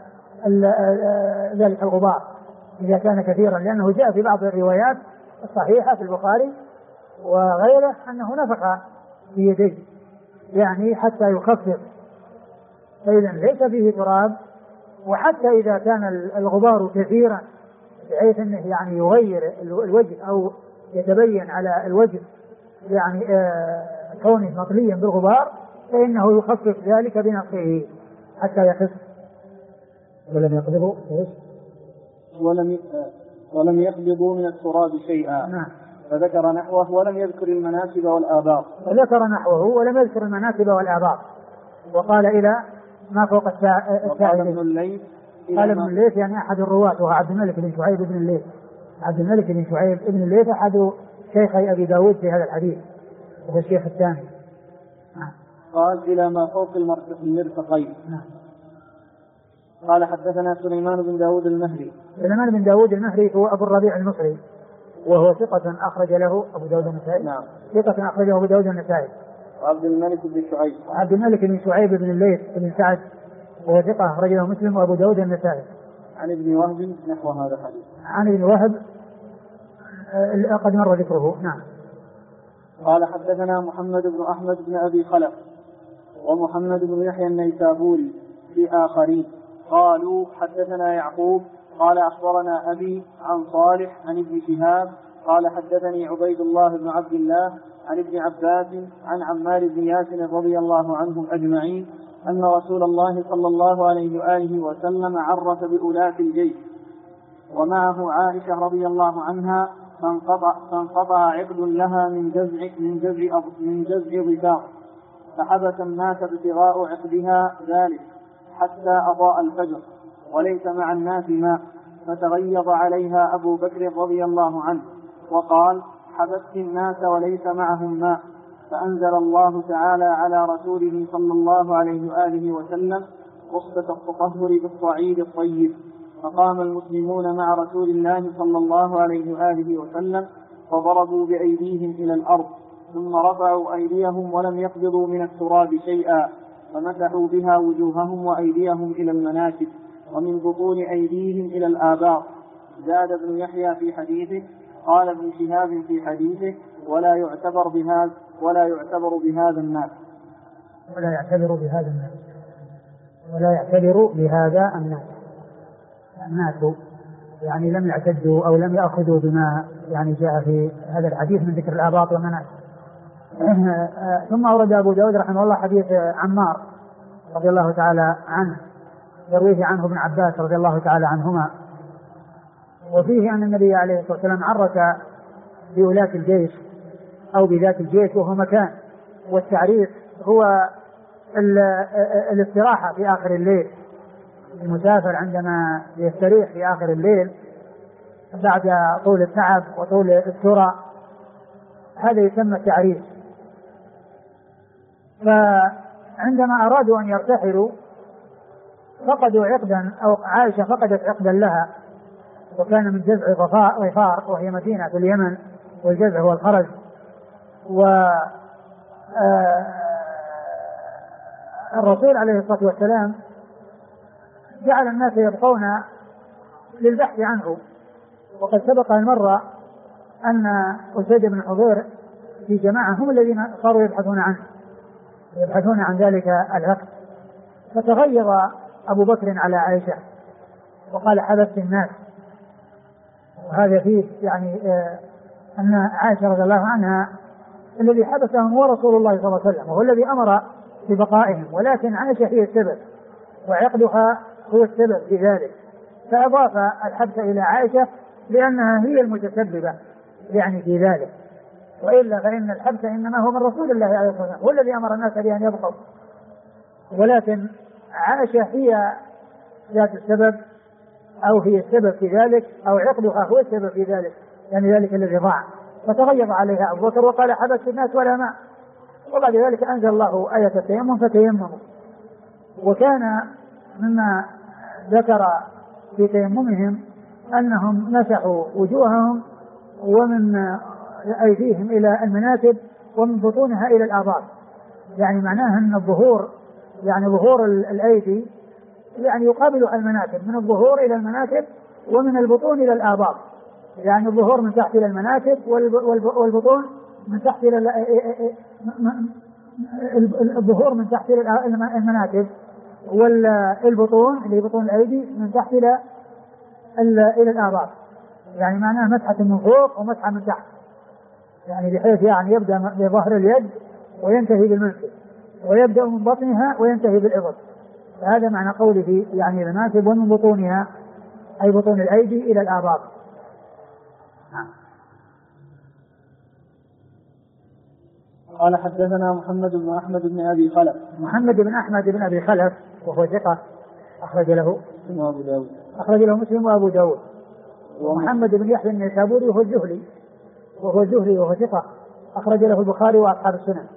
ذلك الغبار إذا كان كثيرا، لأنه جاء في بعض الروايات الصحيحة في البخاري وغيره أنه نفخ في يديه يعني حتى يخفف، فإذا ليس فيه تراب. وحتى إذا كان الغبار كثيرا بحيث أنه يعني يغير الوجه أو يتبين على الوجه يعني كونه مطليا بالغبار، فإنه يخفف ذلك بنفسه حتى يخف. ولم يقبضوا ولم يقبضوا من التراب شيئا. نعم. فذكر نحوه ولم يذكر المناسب والآباط. فذكر نحوه ولم يذكر المناسب والآباط، وقال إلى ما فوق الساعدين. قال ابن الليث يعني أحد الرواة وهو عبد الملك بن شعيب بن الليث. عبد الملك بن شعيب بن الليث أحد شيخي أبي داود في هذا الحديث، وهو الشيخ الثاني. قال إلى ما فوق المرفقين. قال حدثنا سليمان بن داود المهري. سليمان بن داود المهري هو أبو الربيع المصري، وهو ثقة أخرج له أبو داود النسائي. نعم. ثقة أخرجه أبو داود النسائي. وعبد الملك بن شعيب. عبد الملك بن شعيب بن الليث بن سعد وهو ثقة أخرجه مسلم وأبو داود النسائي. عن ابن وهب نحو هذا الحديث. عن ابن وهب قد مر ذكره. نعم. قال حدثنا محمد بن أحمد بن أبي خلف ومحمد بن يحيى النيسابوري في آخرين قالوا حدثنا يعقوب قال أخبرنا أبي عن صالح عن ابن شهاب قال حدثني عبيد الله بن عبد الله عن ابن عباس عن عمار بن ياسر رضي الله عنهم أجمعين أن رسول الله صلى الله عليه وآله وسلم عرف بأولاة الجيش ومعه عائشة رضي الله عنها فانقطع عقد لها من جزع ظفار، فحبس الناس ابتغاء عقدها ذلك حتى أضاء الفجر وليس مع الناس ماء، فتغيظ عليها أبو بكر رضي الله عنه وقال حبست الناس وليس معهم ماء، فأنزل الله تعالى على رسوله صلى الله عليه وآله وسلم رخصة التطهر بالصعيد الطيب، فقام المسلمون مع رسول الله صلى الله عليه وآله وسلم فضربوا بأيديهم إلى الأرض ثم رفعوا أيديهم ولم يقبضوا من التراب شيئا، فمسحوا بها وجوههم وأيديهم إلى المناكب ومن بطون أيديهم إلى الآباط. زاد ابن يحيى في حديثه قال ابن شهاب في حديثه ولا يعتبر بهذا الناس الناس يعني لم يعتدوا أو لم يأخذوا بما يعني جاء في هذا الحديث من ذكر الآباط والمناكب. ثم أورد أبو داود رحمه الله حديث عمار رضي الله تعالى عنه يرويه عنه ابن عباس رضي الله تعالى عنهما، وفيه أن النبي عليه الصلاة والسلام عرف بولاة الجيش أو بذات الجيش وهو مكان، والتعريف هو الاستراحة في آخر الليل. المسافر عندما يستريح في آخر الليل بعد طول التعب وطول السرى هذا يسمى التعريف. فعندما أرادوا أن يرتحلوا فقدوا عقدا أو عائشة فقدت عقدا لها، وكان من جزع ظفار وهي مدينة في اليمن، والجزع هو الخرز. والرسول عليه الصلاة والسلام جعل الناس يبقون للبحث عنه، وقد سبق المرة أن أسيد بن حضير في جماعة هم الذين صاروا يبحثون عن ذلك العقد، فتغيظ أبو بكر على عائشة وقال حبست الناس. وهذا فيه يعني أن عائشة رضي الله عنها الذي حبسهم هو رسول الله صلى الله عليه وسلم، وهو الذي أمر ببقائهم، ولكن عائشة هي السبب وعقدها هو السبب في ذلك، فأضاف الحبس إلى عائشة لأنها هي المتسببة يعني في ذلك، وإلا فإن الحبس إنما هو من رسول الله عليه الصلاة والسلام، هو الذي أمر الناس بأن يبقوا، ولكن عائشة هي ذات السبب أو هي السبب في ذلك أو عقدها هو السبب في ذلك، يعني ذلك الذي ضاع. فتغيظ عليها أبو بكر وقال حبست الناس ولا ماء، وبعد ذلك أنزل الله آية التيمم فتيمموا. وكان مما ذكر في تيممهم أنهم مسحوا وجوههم ومن أيديهم إلى المناكب ومن بطونها إلى الآباط، يعني معناها أن الظهور يعني ظهور الأيدي يعني يقابل المناكب، من الظهور إلى المناكب ومن البطون إلى الآباط، يعني الظهور من تحت إلى المناكب والبطون من تحت إلى الظهور من تحت إلى المناكب، والبطون اللي بطون الأيدي من تحت إلى الآباط، يعني معناه مسحة من فوق ومسحة من تحت، يعني بحيث يعني يبدأ بظهر اليد وينتهي بالمنكب، ويبدأ من بطنها وينتهي بالإبط. هذا معنى قوله يعني المناكب ومن بطونها أي بطون الأيدي إلى الآباط. قال حدثنا محمد بن أحمد بن أبي خلف. محمد بن أحمد بن أبي خلف وهو ثقة أخرج له مسلم وأبو داود. ومحمد بن يحيى النيسابوري وهو الزهري وهو ثقة أخرج له البخاري وأصحاب السنن.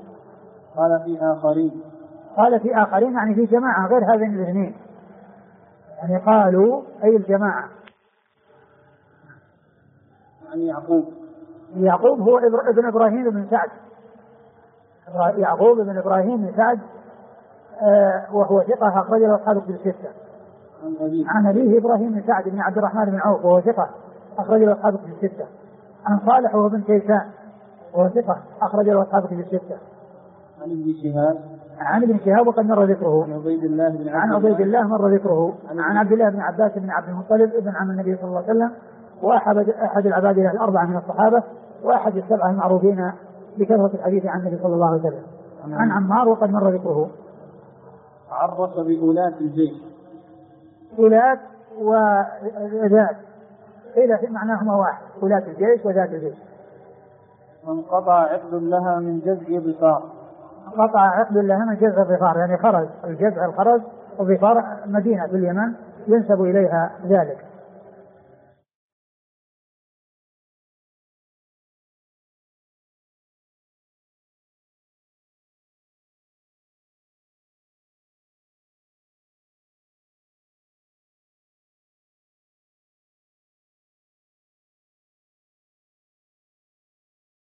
قال في آخرين يعني في جماعة غير هذين الاثنين، يعني قالوا أي الجماعة. يعني يعقوب هو ابن إبراهيم بن سعد، يعقوب بن إبراهيم بن سعد وهو ثقة أخرج له أصحاب الكتب الستة. عن أبيه إبراهيم بن سعد بن عبد الرحمن بن عوف وهو ثقة أخرج له أصحاب الكتب الستة. عن صالح وهو بن كيسان وهو ثقة أخرج له أصحاب الكتب الستة. عن ابن شهاب وقد مر ذكره. عن عبيد الله مر ذكره. عن عبد الله بن عباس بن عبد المطلب ابن عم النبي صلى الله عليه وسلم، وأحد العباد له الأربعة من الصحابة، وأحد السبعة المعروفين بكثرة الحديث عن النبي صلى الله عليه وسلم. عن عمار وقد مر ذكره. عرف بأولاة الجيش. أولاة وذات قيل معناهما واحد، أولاة الجيش وذات الجيش. وانقطع عقد لها من جزء ظفار. قطع عقد لها من جزء ظفار، يعني خرج الجزء الخرج، وظفار مدينة في اليمن ينسب إليها ذلك.